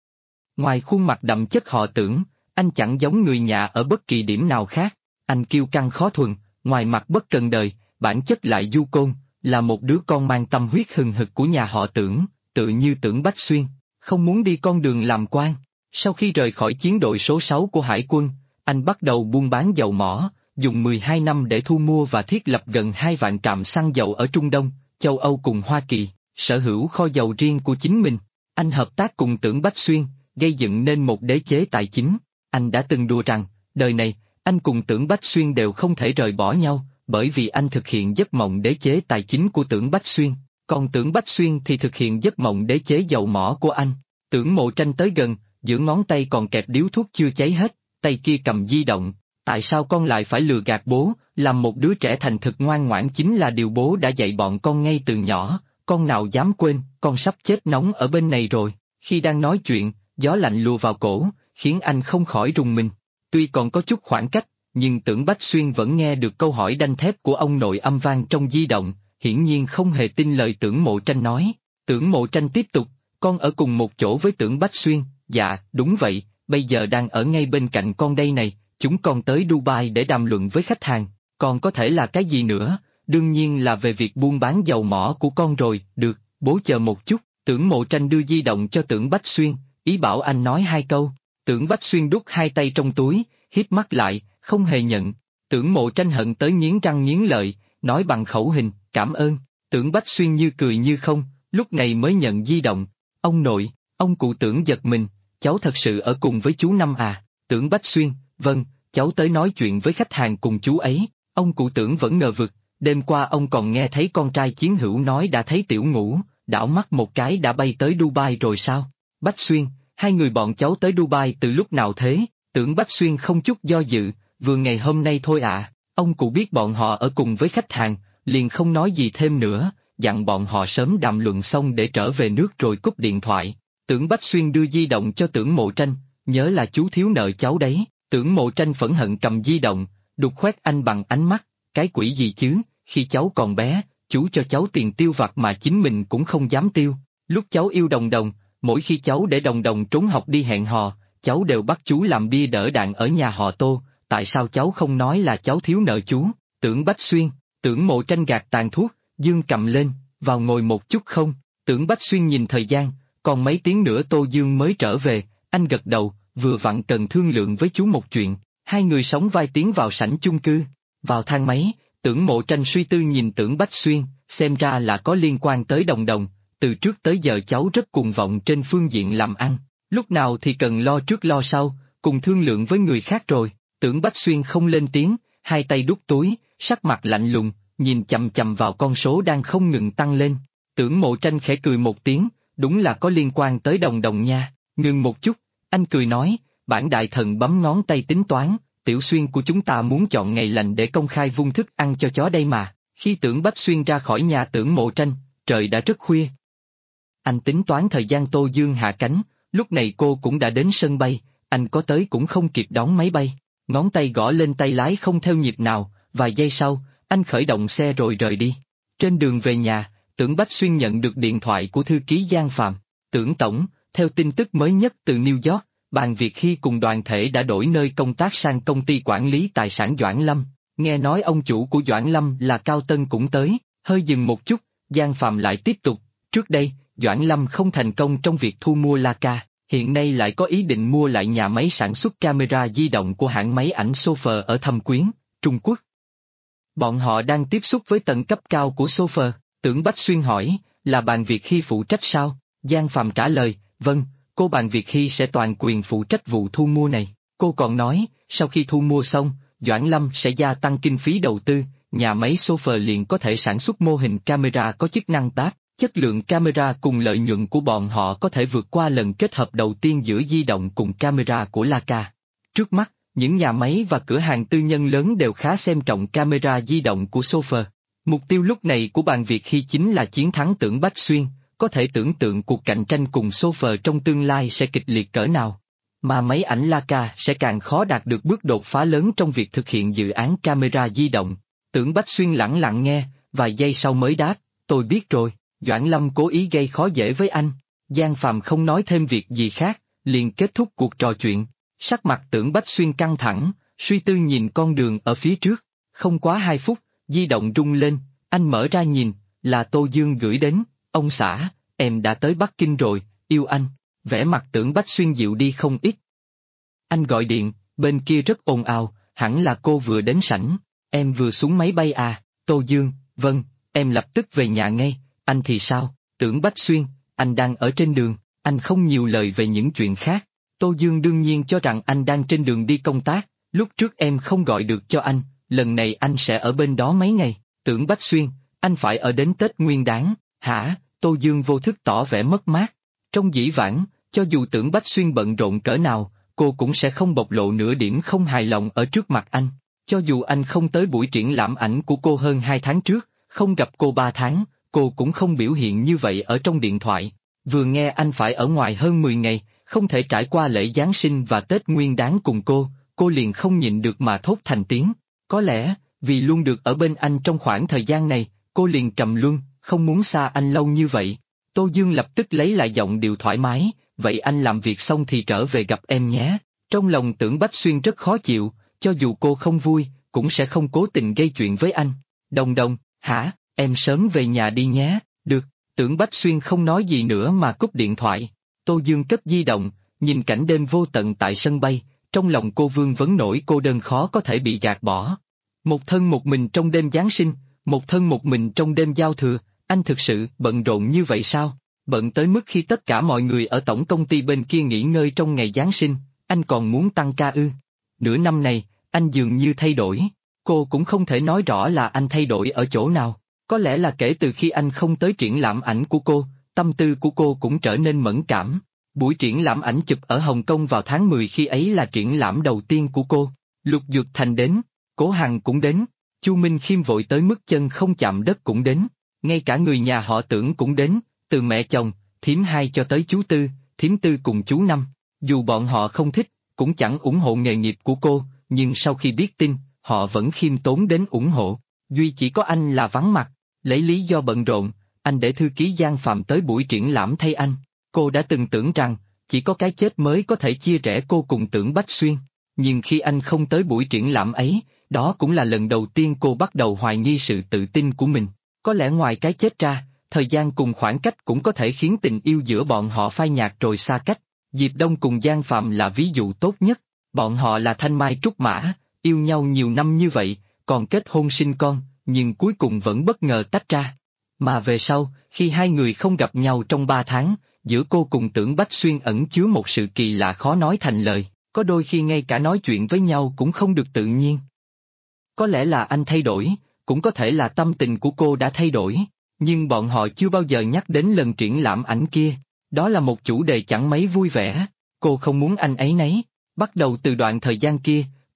Ngoài khuôn mặt đậm chất họ Tưởng, anh chẳng giống người nhà ở bất kỳ điểm nào khác, anh kiêu căng khó thuần, ngoài mặt bất cần đời, bản chất lại du côn, là một đứa con mang tâm huyết hừng hực của nhà họ Tưởng, tự như Tưởng Bách Xuyên, không muốn đi con đường làm quan. Sau khi rời khỏi chiến đội số 6 của Hải quân, anh bắt đầu buôn bán dầu mỏ, dùng 12 năm để thu mua và thiết lập gần 2 vạn trạm xăng dầu ở Trung Đông, châu Âu cùng Hoa Kỳ, sở hữu kho dầu riêng của chính mình. Anh hợp tác cùng Tưởng Bách Xuyên, gây dựng nên một đế chế tài chính. Anh đã từng đùa rằng, đời này, anh cùng Tưởng Bách Xuyên đều không thể rời bỏ nhau, bởi vì anh thực hiện giấc mộng đế chế tài chính của Tưởng Bách Xuyên, còn Tưởng Bách Xuyên thì thực hiện giấc mộng đế chế dầu mỏ của anh. Tưởng Mộ Tranh tới gần, giữa ngón tay còn kẹp điếu thuốc chưa cháy hết, tay kia cầm di động. Tại sao con lại phải lừa gạt bố, làm một đứa trẻ thành thực ngoan ngoãn chính là điều bố đã dạy bọn con ngay từ nhỏ, con nào dám quên, con sắp chết nóng ở bên này rồi. Khi đang nói chuyện, gió lạnh lùa vào cổ, khiến anh không khỏi rùng mình. Tuy còn có chút khoảng cách, nhưng Tưởng Bách Xuyên vẫn nghe được câu hỏi đanh thép của ông nội âm vang trong di động, hiển nhiên không hề tin lời Tưởng Mộ Tranh nói. Tưởng Mộ Tranh tiếp tục, con ở cùng một chỗ với Tưởng Bách Xuyên, dạ, đúng vậy, bây giờ đang ở ngay bên cạnh con đây này, chúng con tới Dubai để đàm luận với khách hàng, còn có thể là cái gì nữa, đương nhiên là về việc buôn bán dầu mỏ của con rồi, được, bố chờ một chút. Tưởng Mộ Tranh đưa di động cho Tưởng Bách Xuyên, ý bảo anh nói 2 câu. Tưởng Bách Xuyên đút 2 tay trong túi, híp mắt lại, không hề nhận. Tưởng Mộ Tranh hận tới nghiến răng nghiến lợi, nói bằng khẩu hình, cảm ơn. Tưởng Bách Xuyên như cười như không, lúc này mới nhận di động. Ông nội, ông cụ Tưởng giật mình, cháu thật sự ở cùng với chú Năm à? Tưởng Bách Xuyên, vâng, cháu tới nói chuyện với khách hàng cùng chú ấy. Ông cụ Tưởng vẫn ngờ vực, đêm qua ông còn nghe thấy con trai chiến hữu nói đã thấy Tiểu Ngũ, đảo mắt một cái đã bay tới Dubai rồi sao? Bách Xuyên, 2 người bọn cháu tới Dubai từ lúc nào thế? Tưởng Bách Xuyên không chút do dự, vừa ngày hôm nay thôi ạ. Ông cụ biết bọn họ ở cùng với khách hàng, liền không nói gì thêm nữa, dặn bọn họ sớm đàm luận xong để trở về nước rồi cúp điện thoại. Tưởng Bách Xuyên đưa di động cho Tưởng Mộ Tranh, nhớ là chú thiếu nợ cháu đấy. Tưởng Mộ Tranh phẫn hận cầm di động, đục khoét anh bằng ánh mắt, cái quỷ gì chứ, khi cháu còn bé, chú cho cháu tiền tiêu vặt mà chính mình cũng không dám tiêu. Lúc cháu yêu Đồng Đồng, mỗi khi cháu để Đồng Đồng trốn học đi hẹn hò, cháu đều bắt chú làm bia đỡ đạn ở nhà họ Tô, tại sao cháu không nói là cháu thiếu nợ chú? Tưởng Bách Xuyên, Tưởng Mộ Tranh gạt tàn thuốc, Dương cầm lên, vào ngồi một chút không? Tưởng Bách Xuyên nhìn thời gian, còn mấy tiếng nữa Tô Dương mới trở về, anh gật đầu, vừa vặn cần thương lượng với chú một chuyện. 2 người sóng vai tiến vào sảnh chung cư, vào thang máy, Tưởng Mộ Tranh suy tư nhìn Tưởng Bách Xuyên, xem ra là có liên quan tới Đồng Đồng, từ trước tới giờ cháu rất cuồng vọng trên phương diện làm ăn, lúc nào thì cần lo trước lo sau, cùng thương lượng với người khác rồi. Tưởng Bách Xuyên không lên tiếng, 2 tay đút túi, sắc mặt lạnh lùng, nhìn chằm chằm vào con số đang không ngừng tăng lên. Tưởng Mộ Tranh khẽ cười một tiếng, đúng là có liên quan tới Đồng Đồng nha. Ngừng một chút, anh cười nói, bản đại thần bấm ngón tay tính toán, Tiểu Xuyên của chúng ta muốn chọn ngày lành để công khai vung thức ăn cho chó đây mà. Khi Tưởng Bách Xuyên ra khỏi nhà Tưởng Mộ Tranh, trời đã rất khuya. Anh tính toán thời gian Tô Dương hạ cánh, lúc này cô cũng đã đến sân bay, anh có tới cũng không kịp đón máy bay. Ngón tay gõ lên tay lái không theo nhịp nào, vài giây sau, anh khởi động xe rồi rời đi. Trên đường về nhà, Tưởng Bách Xuyên nhận được điện thoại của thư ký Giang Phạm. Tưởng Tổng, theo tin tức mới nhất từ New York, Bàn Việt Hy cùng đoàn thể đã đổi nơi công tác sang công ty quản lý tài sản Doãn Lâm. Nghe nói ông chủ của Doãn Lâm là Cao Tân cũng tới, hơi dừng một chút, Giang Phạm lại tiếp tục. Trước đây, Doãn Lâm không thành công trong việc thu mua Leica, hiện nay lại có ý định mua lại nhà máy sản xuất camera di động của hãng máy ảnh Sofer ở Thâm Quyến, Trung Quốc. Bọn họ đang tiếp xúc với tầng cấp cao của Sofer. Tưởng Bách Xuyên hỏi, là Bàn Việt Hy phụ trách sao? Giang Phạm trả lời, vâng, cô Bàn Việt Hy sẽ toàn quyền phụ trách vụ thu mua này. Cô còn nói, sau khi thu mua xong, Doãn Lâm sẽ gia tăng kinh phí đầu tư, nhà máy Sofer liền có thể sản xuất mô hình camera có chức năng táp, chất lượng camera cùng lợi nhuận của bọn họ có thể vượt qua lần kết hợp đầu tiên giữa di động cùng camera của Leica. Trước mắt, những nhà máy và cửa hàng tư nhân lớn đều khá xem trọng camera di động của Sofer. Mục tiêu lúc này của Bàn Việt Hy chính là chiến thắng Tưởng Bách Xuyên, có thể tưởng tượng cuộc cạnh tranh cùng Sofer trong tương lai sẽ kịch liệt cỡ nào. Mà máy ảnh Leica sẽ càng khó đạt được bước đột phá lớn trong việc thực hiện dự án camera di động. Tưởng Bách Xuyên lẳng lặng nghe, vài giây sau mới đáp, tôi biết rồi, Doãn Lâm cố ý gây khó dễ với anh. Giang Phạm không nói thêm việc gì khác, liền kết thúc cuộc trò chuyện. Sắc mặt Tưởng Bách Xuyên căng thẳng, suy tư nhìn con đường ở phía trước. Không quá 2 phút, di động rung lên, anh mở ra nhìn, là Tô Dương gửi đến, ông xã, em đã tới Bắc Kinh rồi, yêu anh. Vẻ mặt Tưởng Bách Xuyên dịu đi không ít. Anh gọi điện, bên kia rất ồn ào, hẳn là cô vừa đến sảnh, em vừa xuống máy bay à, Tô Dương, vâng, em lập tức về nhà ngay, anh thì sao, Tưởng Bách Xuyên, anh đang ở trên đường, anh không nhiều lời về những chuyện khác. Tô Dương đương nhiên cho rằng anh đang trên đường đi công tác, lúc trước em không gọi được cho anh, lần này anh sẽ ở bên đó mấy ngày. Tưởng Bách Xuyên, anh phải ở đến Tết Nguyên Đán, hả? Tô Dương vô thức tỏ vẻ mất mát. Trong dĩ vãng, cho dù Tưởng Bách Xuyên bận rộn cỡ nào, cô cũng sẽ không bộc lộ nửa điểm không hài lòng ở trước mặt anh. Cho dù anh không tới buổi triển lãm ảnh của cô hơn 2 tháng trước, không gặp cô 3 tháng, cô cũng không biểu hiện như vậy ở trong điện thoại. Vừa nghe anh phải ở ngoài hơn 10 ngày, không thể trải qua lễ Giáng sinh và Tết Nguyên Đán cùng cô liền không nhịn được mà thốt thành tiếng. Có lẽ, vì luôn được ở bên anh trong khoảng thời gian này, cô liền trầm luân, không muốn xa anh lâu như vậy. Tô Dương lập tức lấy lại giọng điệu thoải mái, vậy anh làm việc xong thì trở về gặp em nhé. Trong lòng Tưởng Bách Xuyên rất khó chịu, cho dù cô không vui, cũng sẽ không cố tình gây chuyện với anh. Đồng đồng, hả, em sớm về nhà đi nhé, được. Tưởng Bách Xuyên không nói gì nữa mà cúp điện thoại. Tô Dương cất di động, nhìn cảnh đêm vô tận tại sân bay, trong lòng cô vương vấn nỗi cô đơn khó có thể bị gạt bỏ. Một thân một mình trong đêm Giáng sinh, một thân một mình trong đêm giao thừa, anh thực sự bận rộn như vậy sao? Bận tới mức khi tất cả mọi người ở tổng công ty bên kia nghỉ ngơi trong ngày Giáng sinh, anh còn muốn tăng ca ư? Nửa năm này, anh dường như thay đổi. Cô cũng không thể nói rõ là anh thay đổi ở chỗ nào. Có lẽ là kể từ khi anh không tới triển lãm ảnh của cô, tâm tư của cô cũng trở nên mẫn cảm. Buổi triển lãm ảnh chụp ở Hồng Kông vào tháng 10 khi ấy là triển lãm đầu tiên của cô. Lục Dược Thành đến, Cố Hằng cũng đến, Chu Minh Khiêm vội tới mức chân không chạm đất cũng đến, ngay cả người nhà họ Tưởng cũng đến, từ mẹ chồng, thím hai cho tới chú Tư, thím Tư cùng chú Năm. Dù bọn họ không thích, cũng chẳng ủng hộ nghề nghiệp của cô, nhưng sau khi biết tin, họ vẫn khiêm tốn đến ủng hộ. Duy chỉ có anh là vắng mặt, lấy lý do bận rộn, anh để thư ký Giang Phạm tới buổi triển lãm thay anh. Cô đã từng tưởng rằng, chỉ có cái chết mới có thể chia rẽ cô cùng Tưởng Bách Xuyên. Nhưng khi anh không tới buổi triển lãm ấy, đó cũng là lần đầu tiên cô bắt đầu hoài nghi sự tự tin của mình. Có lẽ ngoài cái chết ra, thời gian cùng khoảng cách cũng có thể khiến tình yêu giữa bọn họ phai nhạt rồi xa cách. Diệp Đông cùng Giang Phạm là ví dụ tốt nhất. Bọn họ là thanh mai trúc mã, yêu nhau nhiều năm như vậy, còn kết hôn sinh con, nhưng cuối cùng vẫn bất ngờ tách ra. Mà về sau, khi hai người không gặp nhau trong 3 tháng, giữa cô cùng Tưởng Bách Xuyên ẩn chứa một sự kỳ lạ khó nói thành lời, có đôi khi ngay cả nói chuyện với nhau cũng không được tự nhiên. Có lẽ là anh thay đổi, cũng có thể là tâm tình của cô đã thay đổi, nhưng bọn họ chưa bao giờ nhắc đến lần triển lãm ảnh kia, đó là một chủ đề chẳng mấy vui vẻ, cô không muốn anh ấy nấy. Bắt đầu từ đoạn thời gian kia,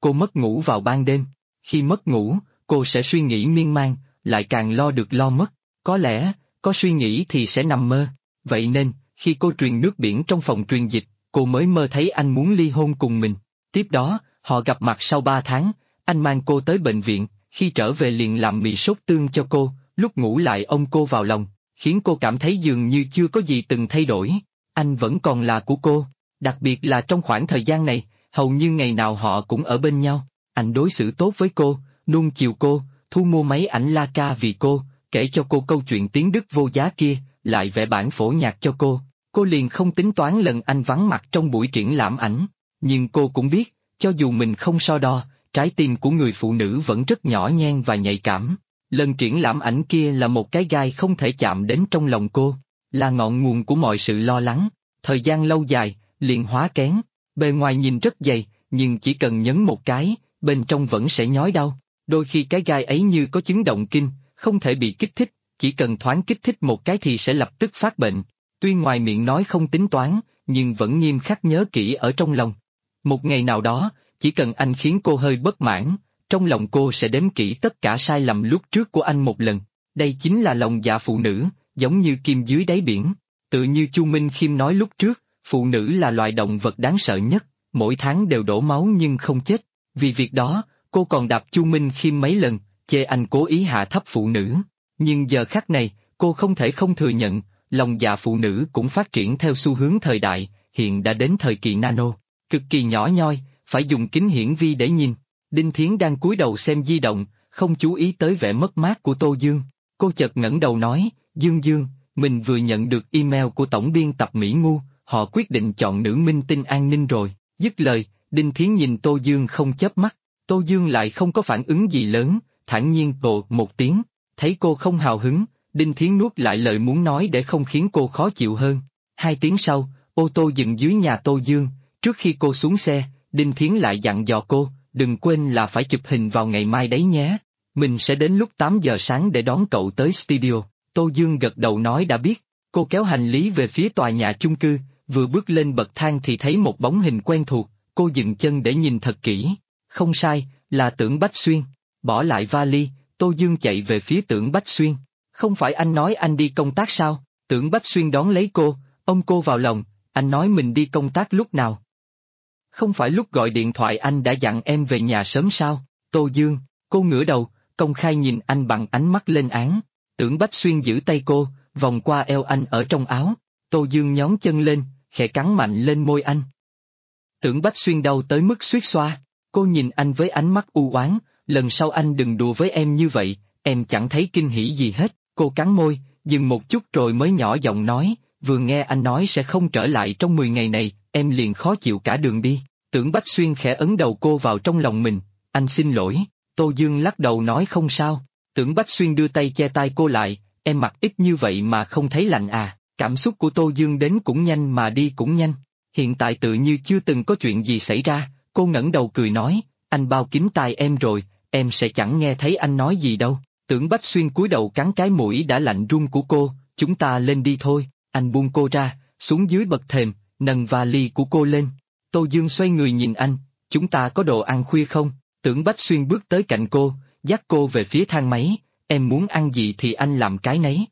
cô mất ngủ vào ban đêm. Khi mất ngủ, cô sẽ suy nghĩ miên man, lại càng lo được lo mất. Có lẽ, có suy nghĩ thì sẽ nằm mơ. Vậy nên, khi cô truyền nước biển trong phòng truyền dịch, cô mới mơ thấy anh muốn ly hôn cùng mình. Tiếp đó, họ gặp mặt sau 3 tháng, anh mang cô tới bệnh viện, khi trở về liền làm mì sốt tương cho cô, lúc ngủ lại ôm cô vào lòng, khiến cô cảm thấy dường như chưa có gì từng thay đổi. Anh vẫn còn là của cô, đặc biệt là trong khoảng thời gian này, hầu như ngày nào họ cũng ở bên nhau. Anh đối xử tốt với cô, nuông chiều cô, thu mua máy ảnh Leica vì cô, kể cho cô câu chuyện tiếng Đức vô giá kia, lại vẽ bản phổ nhạc cho cô. Cô liền không tính toán lần anh vắng mặt trong buổi triển lãm ảnh. Nhưng cô cũng biết, cho dù mình không so đo, trái tim của người phụ nữ vẫn rất nhỏ nhen và nhạy cảm. Lần triển lãm ảnh kia là một cái gai không thể chạm đến trong lòng cô, là ngọn nguồn của mọi sự lo lắng. Thời gian lâu dài, liền hóa kén. Bề ngoài nhìn rất dày, nhưng chỉ cần nhấn một cái, bên trong vẫn sẽ nhói đau. Đôi khi cái gai ấy như có chứng động kinh, không thể bị kích thích, chỉ cần thoáng kích thích một cái thì sẽ lập tức phát bệnh. Tuy ngoài miệng nói không tính toán, nhưng vẫn nghiêm khắc nhớ kỹ ở trong lòng. Một ngày nào đó, chỉ cần anh khiến cô hơi bất mãn, trong lòng cô sẽ đếm kỹ tất cả sai lầm lúc trước của anh một lần. Đây chính là lòng dạ phụ nữ, giống như kim dưới đáy biển. Tự như Chu Minh Khiêm nói lúc trước, phụ nữ là loài động vật đáng sợ nhất, mỗi tháng đều đổ máu nhưng không chết. Vì việc đó, cô còn đạp Chu Minh Khiêm mấy lần, chê anh cố ý hạ thấp phụ nữ. Nhưng giờ khắc này, cô không thể không thừa nhận, lòng dạ phụ nữ cũng phát triển theo xu hướng thời đại, hiện đã đến thời kỳ nano, cực kỳ nhỏ nhoi, phải dùng kính hiển vi để nhìn. Đinh Thiến đang cúi đầu xem di động, không chú ý tới vẻ mất mát của Tô Dương. Cô chợt ngẩng đầu nói, Dương Dương, mình vừa nhận được email của tổng biên tập Mỹ Ngu, họ quyết định chọn nữ minh tinh an ninh rồi. Dứt lời, Đinh Thiến nhìn Tô Dương không chớp mắt, Tô Dương lại không có phản ứng gì lớn, thản nhiên ồ một tiếng, thấy cô không hào hứng, Đinh Thiến nuốt lại lời muốn nói để không khiến cô khó chịu hơn. 2 tiếng sau, ô tô dừng dưới nhà Tô Dương, trước khi cô xuống xe, Đinh Thiến lại dặn dò cô, đừng quên là phải chụp hình vào ngày mai đấy nhé. Mình sẽ đến lúc 8 giờ sáng để đón cậu tới studio. Tô Dương gật đầu nói đã biết. Cô kéo hành lý về phía tòa nhà chung cư, vừa bước lên bậc thang thì thấy một bóng hình quen thuộc, cô dừng chân để nhìn thật kỹ. Không sai, là Tưởng Bách Xuyên. Bỏ lại vali, Tô Dương chạy về phía Tưởng Bách Xuyên. Không phải anh nói anh đi công tác sao? Tưởng Bách Xuyên đón lấy cô, ôm cô vào lòng, anh nói mình đi công tác lúc nào? Không phải lúc gọi điện thoại anh đã dặn em về nhà sớm sao? Tô Dương, cô ngửa đầu, công khai nhìn anh bằng ánh mắt lên án. Tưởng Bách Xuyên giữ tay cô, vòng qua eo anh ở trong áo. Tô Dương nhón chân lên, khẽ cắn mạnh lên môi anh. Tưởng Bách Xuyên đau tới mức suýt xoa. Cô nhìn anh với ánh mắt u oán, lần sau anh đừng đùa với em như vậy, em chẳng thấy kinh hỉ gì hết. Cô cắn môi, dừng một chút rồi mới nhỏ giọng nói, vừa nghe anh nói sẽ không trở lại trong 10 ngày này, em liền khó chịu cả đường đi. Tưởng Bách Xuyên khẽ ấn đầu cô vào trong lòng mình, anh xin lỗi. Tô Dương lắc đầu nói không sao. Tưởng Bách Xuyên đưa tay che tai cô lại, em mặc ít như vậy mà không thấy lạnh à? Cảm xúc của Tô Dương đến cũng nhanh mà đi cũng nhanh. Hiện tại tự như chưa từng có chuyện gì xảy ra, cô ngẩng đầu cười nói, anh bao kín tai em rồi, em sẽ chẳng nghe thấy anh nói gì đâu. Tưởng Bách Xuyên cúi đầu cắn cái mũi đã lạnh run của cô, chúng ta lên đi thôi. Anh buông cô ra, xuống dưới bậc thềm, nâng vali của cô lên. Tô Dương xoay người nhìn anh, chúng ta có đồ ăn khuya không? Tưởng Bách Xuyên bước tới cạnh cô, dắt cô về phía thang máy, em muốn ăn gì thì anh làm cái nấy.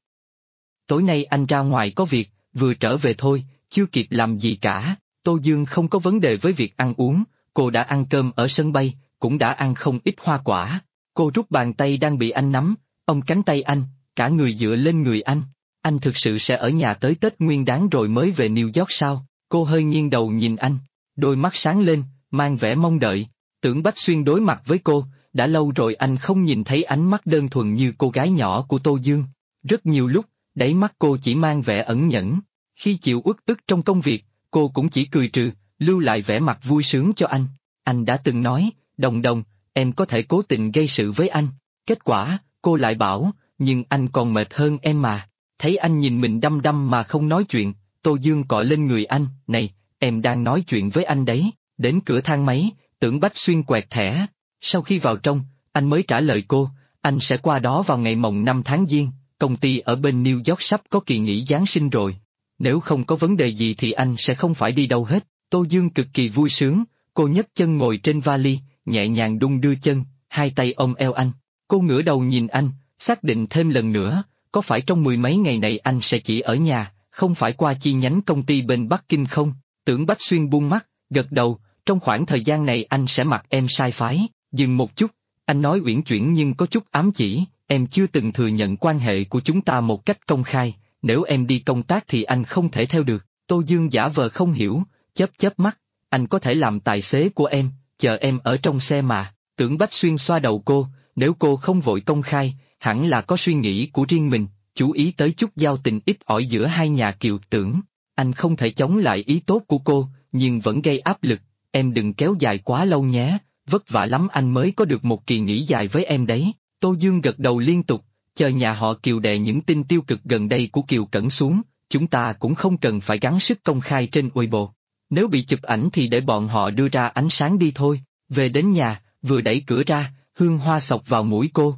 Tối nay anh ra ngoài có việc, vừa trở về thôi, chưa kịp làm gì cả. Tô Dương không có vấn đề với việc ăn uống, cô đã ăn cơm ở sân bay, cũng đã ăn không ít hoa quả. Cô rút bàn tay đang bị anh nắm, ôm cánh tay anh, cả người dựa lên người anh. Anh thực sự sẽ ở nhà tới Tết Nguyên Đán rồi mới về New York sao? Cô hơi nghiêng đầu nhìn anh, đôi mắt sáng lên, mang vẻ mong đợi. Tưởng Bách Xuyên đối mặt với cô, đã lâu rồi anh không nhìn thấy ánh mắt đơn thuần như cô gái nhỏ của Tô Dương. Rất nhiều lúc, đáy mắt cô chỉ mang vẻ ẩn nhẫn. Khi chịu uất ức trong công việc, cô cũng chỉ cười trừ, lưu lại vẻ mặt vui sướng cho anh. Anh đã từng nói, Đồng Đồng, em có thể cố tình gây sự với anh. Kết quả, cô lại bảo, nhưng anh còn mệt hơn em mà. Thấy anh nhìn mình đăm đăm mà không nói chuyện, Tô Dương cọ lên người anh, này, em đang nói chuyện với anh đấy. Đến cửa thang máy, Tưởng Bách Xuyên quẹt thẻ. Sau khi vào trong, anh mới trả lời cô, anh sẽ qua đó vào ngày mồng 5 tháng Giêng, công ty ở bên New York sắp có kỳ nghỉ Giáng sinh rồi. Nếu không có vấn đề gì thì anh sẽ không phải đi đâu hết. Tô Dương cực kỳ vui sướng, cô nhấc chân ngồi trên vali, nhẹ nhàng đung đưa chân, hai tay ôm eo anh. Cô ngửa đầu nhìn anh, xác định thêm lần nữa, có phải trong mười mấy ngày này anh sẽ chỉ ở nhà, không phải qua chi nhánh công ty bên Bắc Kinh không? Tưởng Bách Xuyên buông mắt, gật đầu, trong khoảng thời gian này anh sẽ mặc em sai phái. Dừng một chút, anh nói uyển chuyển nhưng có chút ám chỉ, em chưa từng thừa nhận quan hệ của chúng ta một cách công khai, nếu em đi công tác thì anh không thể theo được. Tô Dương giả vờ không hiểu, chớp chớp mắt, anh có thể làm tài xế của em, chờ em ở trong xe mà. Tưởng Bách Xuyên xoa đầu cô, nếu cô không vội công khai, hẳn là có suy nghĩ của riêng mình, chú ý tới chút giao tình ít ỏi giữa hai nhà Kiều Tưởng. Anh không thể chống lại ý tốt của cô, nhưng vẫn gây áp lực, em đừng kéo dài quá lâu nhé, vất vả lắm anh mới có được một kỳ nghỉ dài với em đấy. Tô Dương gật đầu liên tục, chờ nhà họ Kiều đè những tin tiêu cực gần đây của Kiều Cẩn xuống, chúng ta cũng không cần phải gắng sức công khai trên Weibo. Nếu bị chụp ảnh thì để bọn họ đưa ra ánh sáng đi thôi. Về đến nhà, vừa đẩy cửa ra, hương hoa xộc vào mũi cô.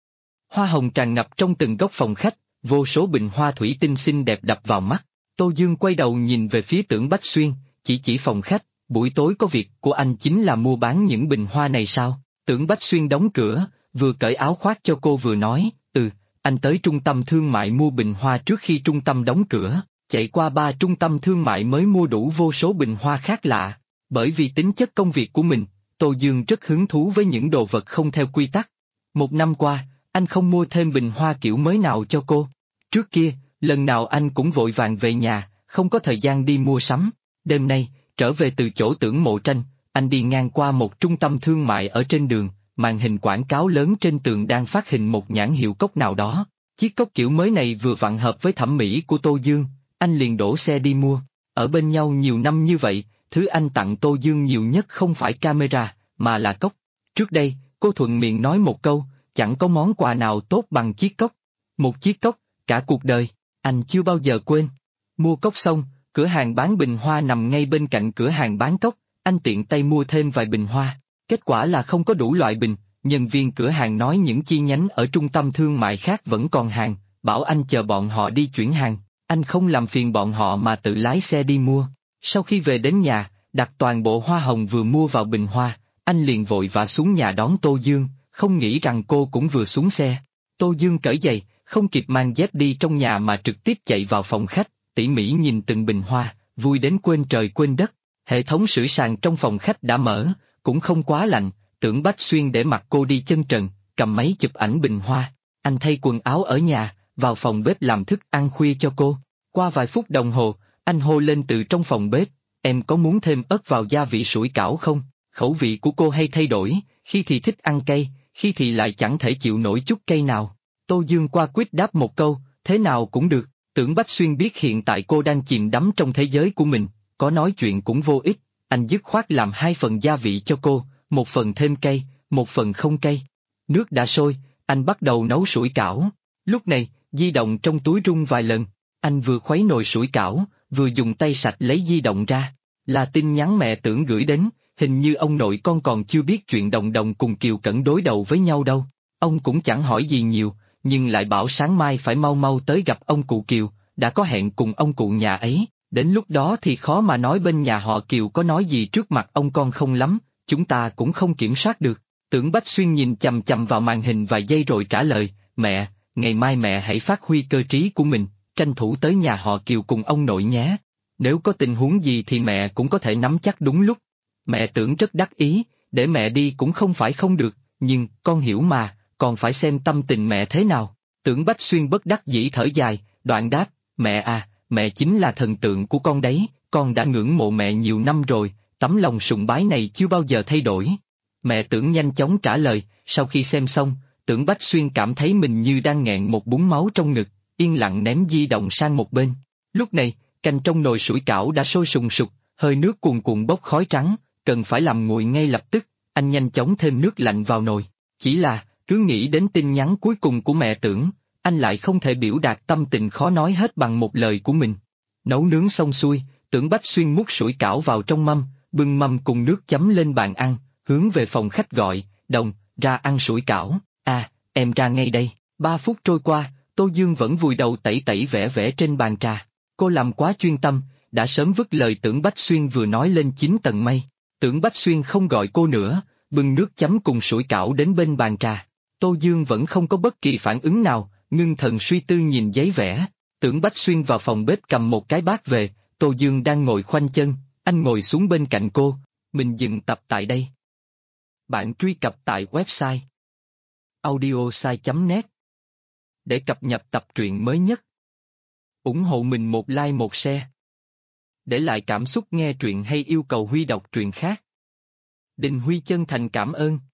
Hoa hồng tràn ngập trong từng góc phòng khách, vô số bình hoa thủy tinh xinh đẹp đập vào mắt. Tô Dương quay đầu nhìn về phía Tưởng Bách Xuyên, chỉ phòng khách, buổi tối có việc của anh chính là mua bán những bình hoa này sao? Tưởng Bách Xuyên đóng cửa, vừa cởi áo khoác cho cô vừa nói, anh tới trung tâm thương mại mua bình hoa trước khi trung tâm đóng cửa, chạy qua 3 trung tâm thương mại mới mua đủ vô số bình hoa khác lạ. Bởi vì tính chất công việc của mình, Tô Dương rất hứng thú với những đồ vật không theo quy tắc. Một năm qua, anh không mua thêm bình hoa kiểu mới nào cho cô. Trước kia, lần nào anh cũng vội vàng về nhà, không có thời gian đi mua sắm. Đêm nay, trở về từ chỗ Tưởng Mộ Tranh, anh đi ngang qua một trung tâm thương mại ở trên đường, màn hình quảng cáo lớn trên tường đang phát hình một nhãn hiệu cốc nào đó. Chiếc cốc kiểu mới này vừa vặn hợp với thẩm mỹ của Tô Dương, anh liền đổ xe đi mua. Ở bên nhau nhiều năm như vậy, thứ anh tặng Tô Dương nhiều nhất không phải camera, mà là cốc. Trước đây, cô thuận miệng nói một câu, chẳng có món quà nào tốt bằng chiếc cốc. Một chiếc cốc, cả cuộc đời, anh chưa bao giờ quên. Mua cốc xong, cửa hàng bán bình hoa nằm ngay bên cạnh cửa hàng bán cốc, anh tiện tay mua thêm vài bình hoa. Kết quả là không có đủ loại bình, nhân viên cửa hàng nói những chi nhánh ở trung tâm thương mại khác vẫn còn hàng, bảo anh chờ bọn họ đi chuyển hàng, anh không làm phiền bọn họ mà tự lái xe đi mua. Sau khi về đến nhà, đặt toàn bộ hoa hồng vừa mua vào bình hoa, anh liền vội vã xuống nhà đón Tô Dương, không nghĩ rằng cô cũng vừa xuống xe. Tô Dương cởi giày, không kịp mang dép đi trong nhà mà trực tiếp chạy vào phòng khách, tỉ mỉ nhìn từng bình hoa, vui đến quên trời quên đất. Hệ thống sưởi sàn trong phòng khách đã mở, cũng không quá lạnh, Tưởng Bách Xuyên để mặc cô đi chân trần, cầm máy chụp ảnh bình hoa. Anh thay quần áo ở nhà, vào phòng bếp làm thức ăn khuya cho cô. Qua vài phút đồng hồ, anh hô lên từ trong phòng bếp, em có muốn thêm ớt vào gia vị sủi cảo không? Khẩu vị của cô hay thay đổi, khi thì thích ăn cay, khi thì lại chẳng thể chịu nổi chút cay nào. Tô Dương qua quyết đáp một câu, thế nào cũng được. Tưởng Bách Xuyên biết hiện tại cô đang chìm đắm trong thế giới của mình, có nói chuyện cũng vô ích, anh dứt khoát làm 2 phần gia vị cho cô, 1 phần thêm cay, 1 phần không cay. Nước đã sôi, anh bắt đầu nấu sủi cảo. Lúc này, di động trong túi rung vài lần, anh vừa khuấy nồi sủi cảo, vừa dùng tay sạch lấy di động ra. Là tin nhắn mẹ Tưởng gửi đến, hình như ông nội con còn chưa biết chuyện Đồng Đồng cùng Kiều Cẩn đối đầu với nhau đâu. Ông cũng chẳng hỏi gì nhiều, nhưng lại bảo sáng mai phải mau mau tới gặp ông cụ Kiều, đã có hẹn cùng ông cụ nhà ấy. Đến lúc đó thì khó mà nói bên nhà họ Kiều có nói gì trước mặt ông con không lắm, chúng ta cũng không kiểm soát được. Tưởng Bách Xuyên nhìn chằm chằm vào màn hình vài giây rồi trả lời, mẹ, ngày mai mẹ hãy phát huy cơ trí của mình, tranh thủ tới nhà họ Kiều cùng ông nội nhé. Nếu có tình huống gì thì mẹ cũng có thể nắm chắc đúng lúc. Mẹ Tưởng rất đắc ý, để mẹ đi cũng không phải không được, nhưng con hiểu mà, còn phải xem tâm tình mẹ thế nào. Tưởng Bách Xuyên bất đắc dĩ thở dài, đoạn đáp, mẹ à, mẹ chính là thần tượng của con đấy, con đã ngưỡng mộ mẹ nhiều năm rồi, tấm lòng sùng bái này chưa bao giờ thay đổi. Mẹ Tưởng nhanh chóng trả lời, sau khi xem xong, Tưởng Bách Xuyên cảm thấy mình như đang nghẹn một búng máu trong ngực, yên lặng ném di động sang một bên. Lúc này, canh trong nồi sủi cảo đã sôi sùng sục, hơi nước cuồn cuộn bốc khói trắng, cần phải làm nguội ngay lập tức, anh nhanh chóng thêm nước lạnh vào nồi. Chỉ là, cứ nghĩ đến tin nhắn cuối cùng của mẹ Tưởng, anh lại không thể biểu đạt tâm tình khó nói hết bằng một lời của mình. Nấu nướng xong xuôi, Tưởng Bách Xuyên múc sủi cảo vào trong mâm, bưng mâm cùng nước chấm lên bàn ăn, hướng về phòng khách gọi, Đồng, ra ăn sủi cảo. À, em ra ngay đây. 3 phút trôi qua, Tô Dương vẫn vùi đầu tẩy tẩy vẽ vẽ trên bàn trà. Cô làm quá chuyên tâm, đã sớm vứt lời Tưởng Bách Xuyên vừa nói lên 9 tầng mây. Tưởng Bách Xuyên không gọi cô nữa, bưng nước chấm cùng sủi cảo đến bên bàn trà. Tô Dương vẫn không có bất kỳ phản ứng nào, ngưng thần suy tư nhìn giấy vẽ. Tưởng Bách Xuyên vào phòng bếp cầm một cái bát về, Tô Dương đang ngồi khoanh chân, anh ngồi xuống bên cạnh cô. Mình dừng tập tại đây. Bạn truy cập tại website audiosai.net để cập nhật tập truyện mới nhất. Ủng hộ mình một like một share. Để lại cảm xúc nghe truyện hay yêu cầu Huy đọc truyện khác. Đình Huy chân thành cảm ơn.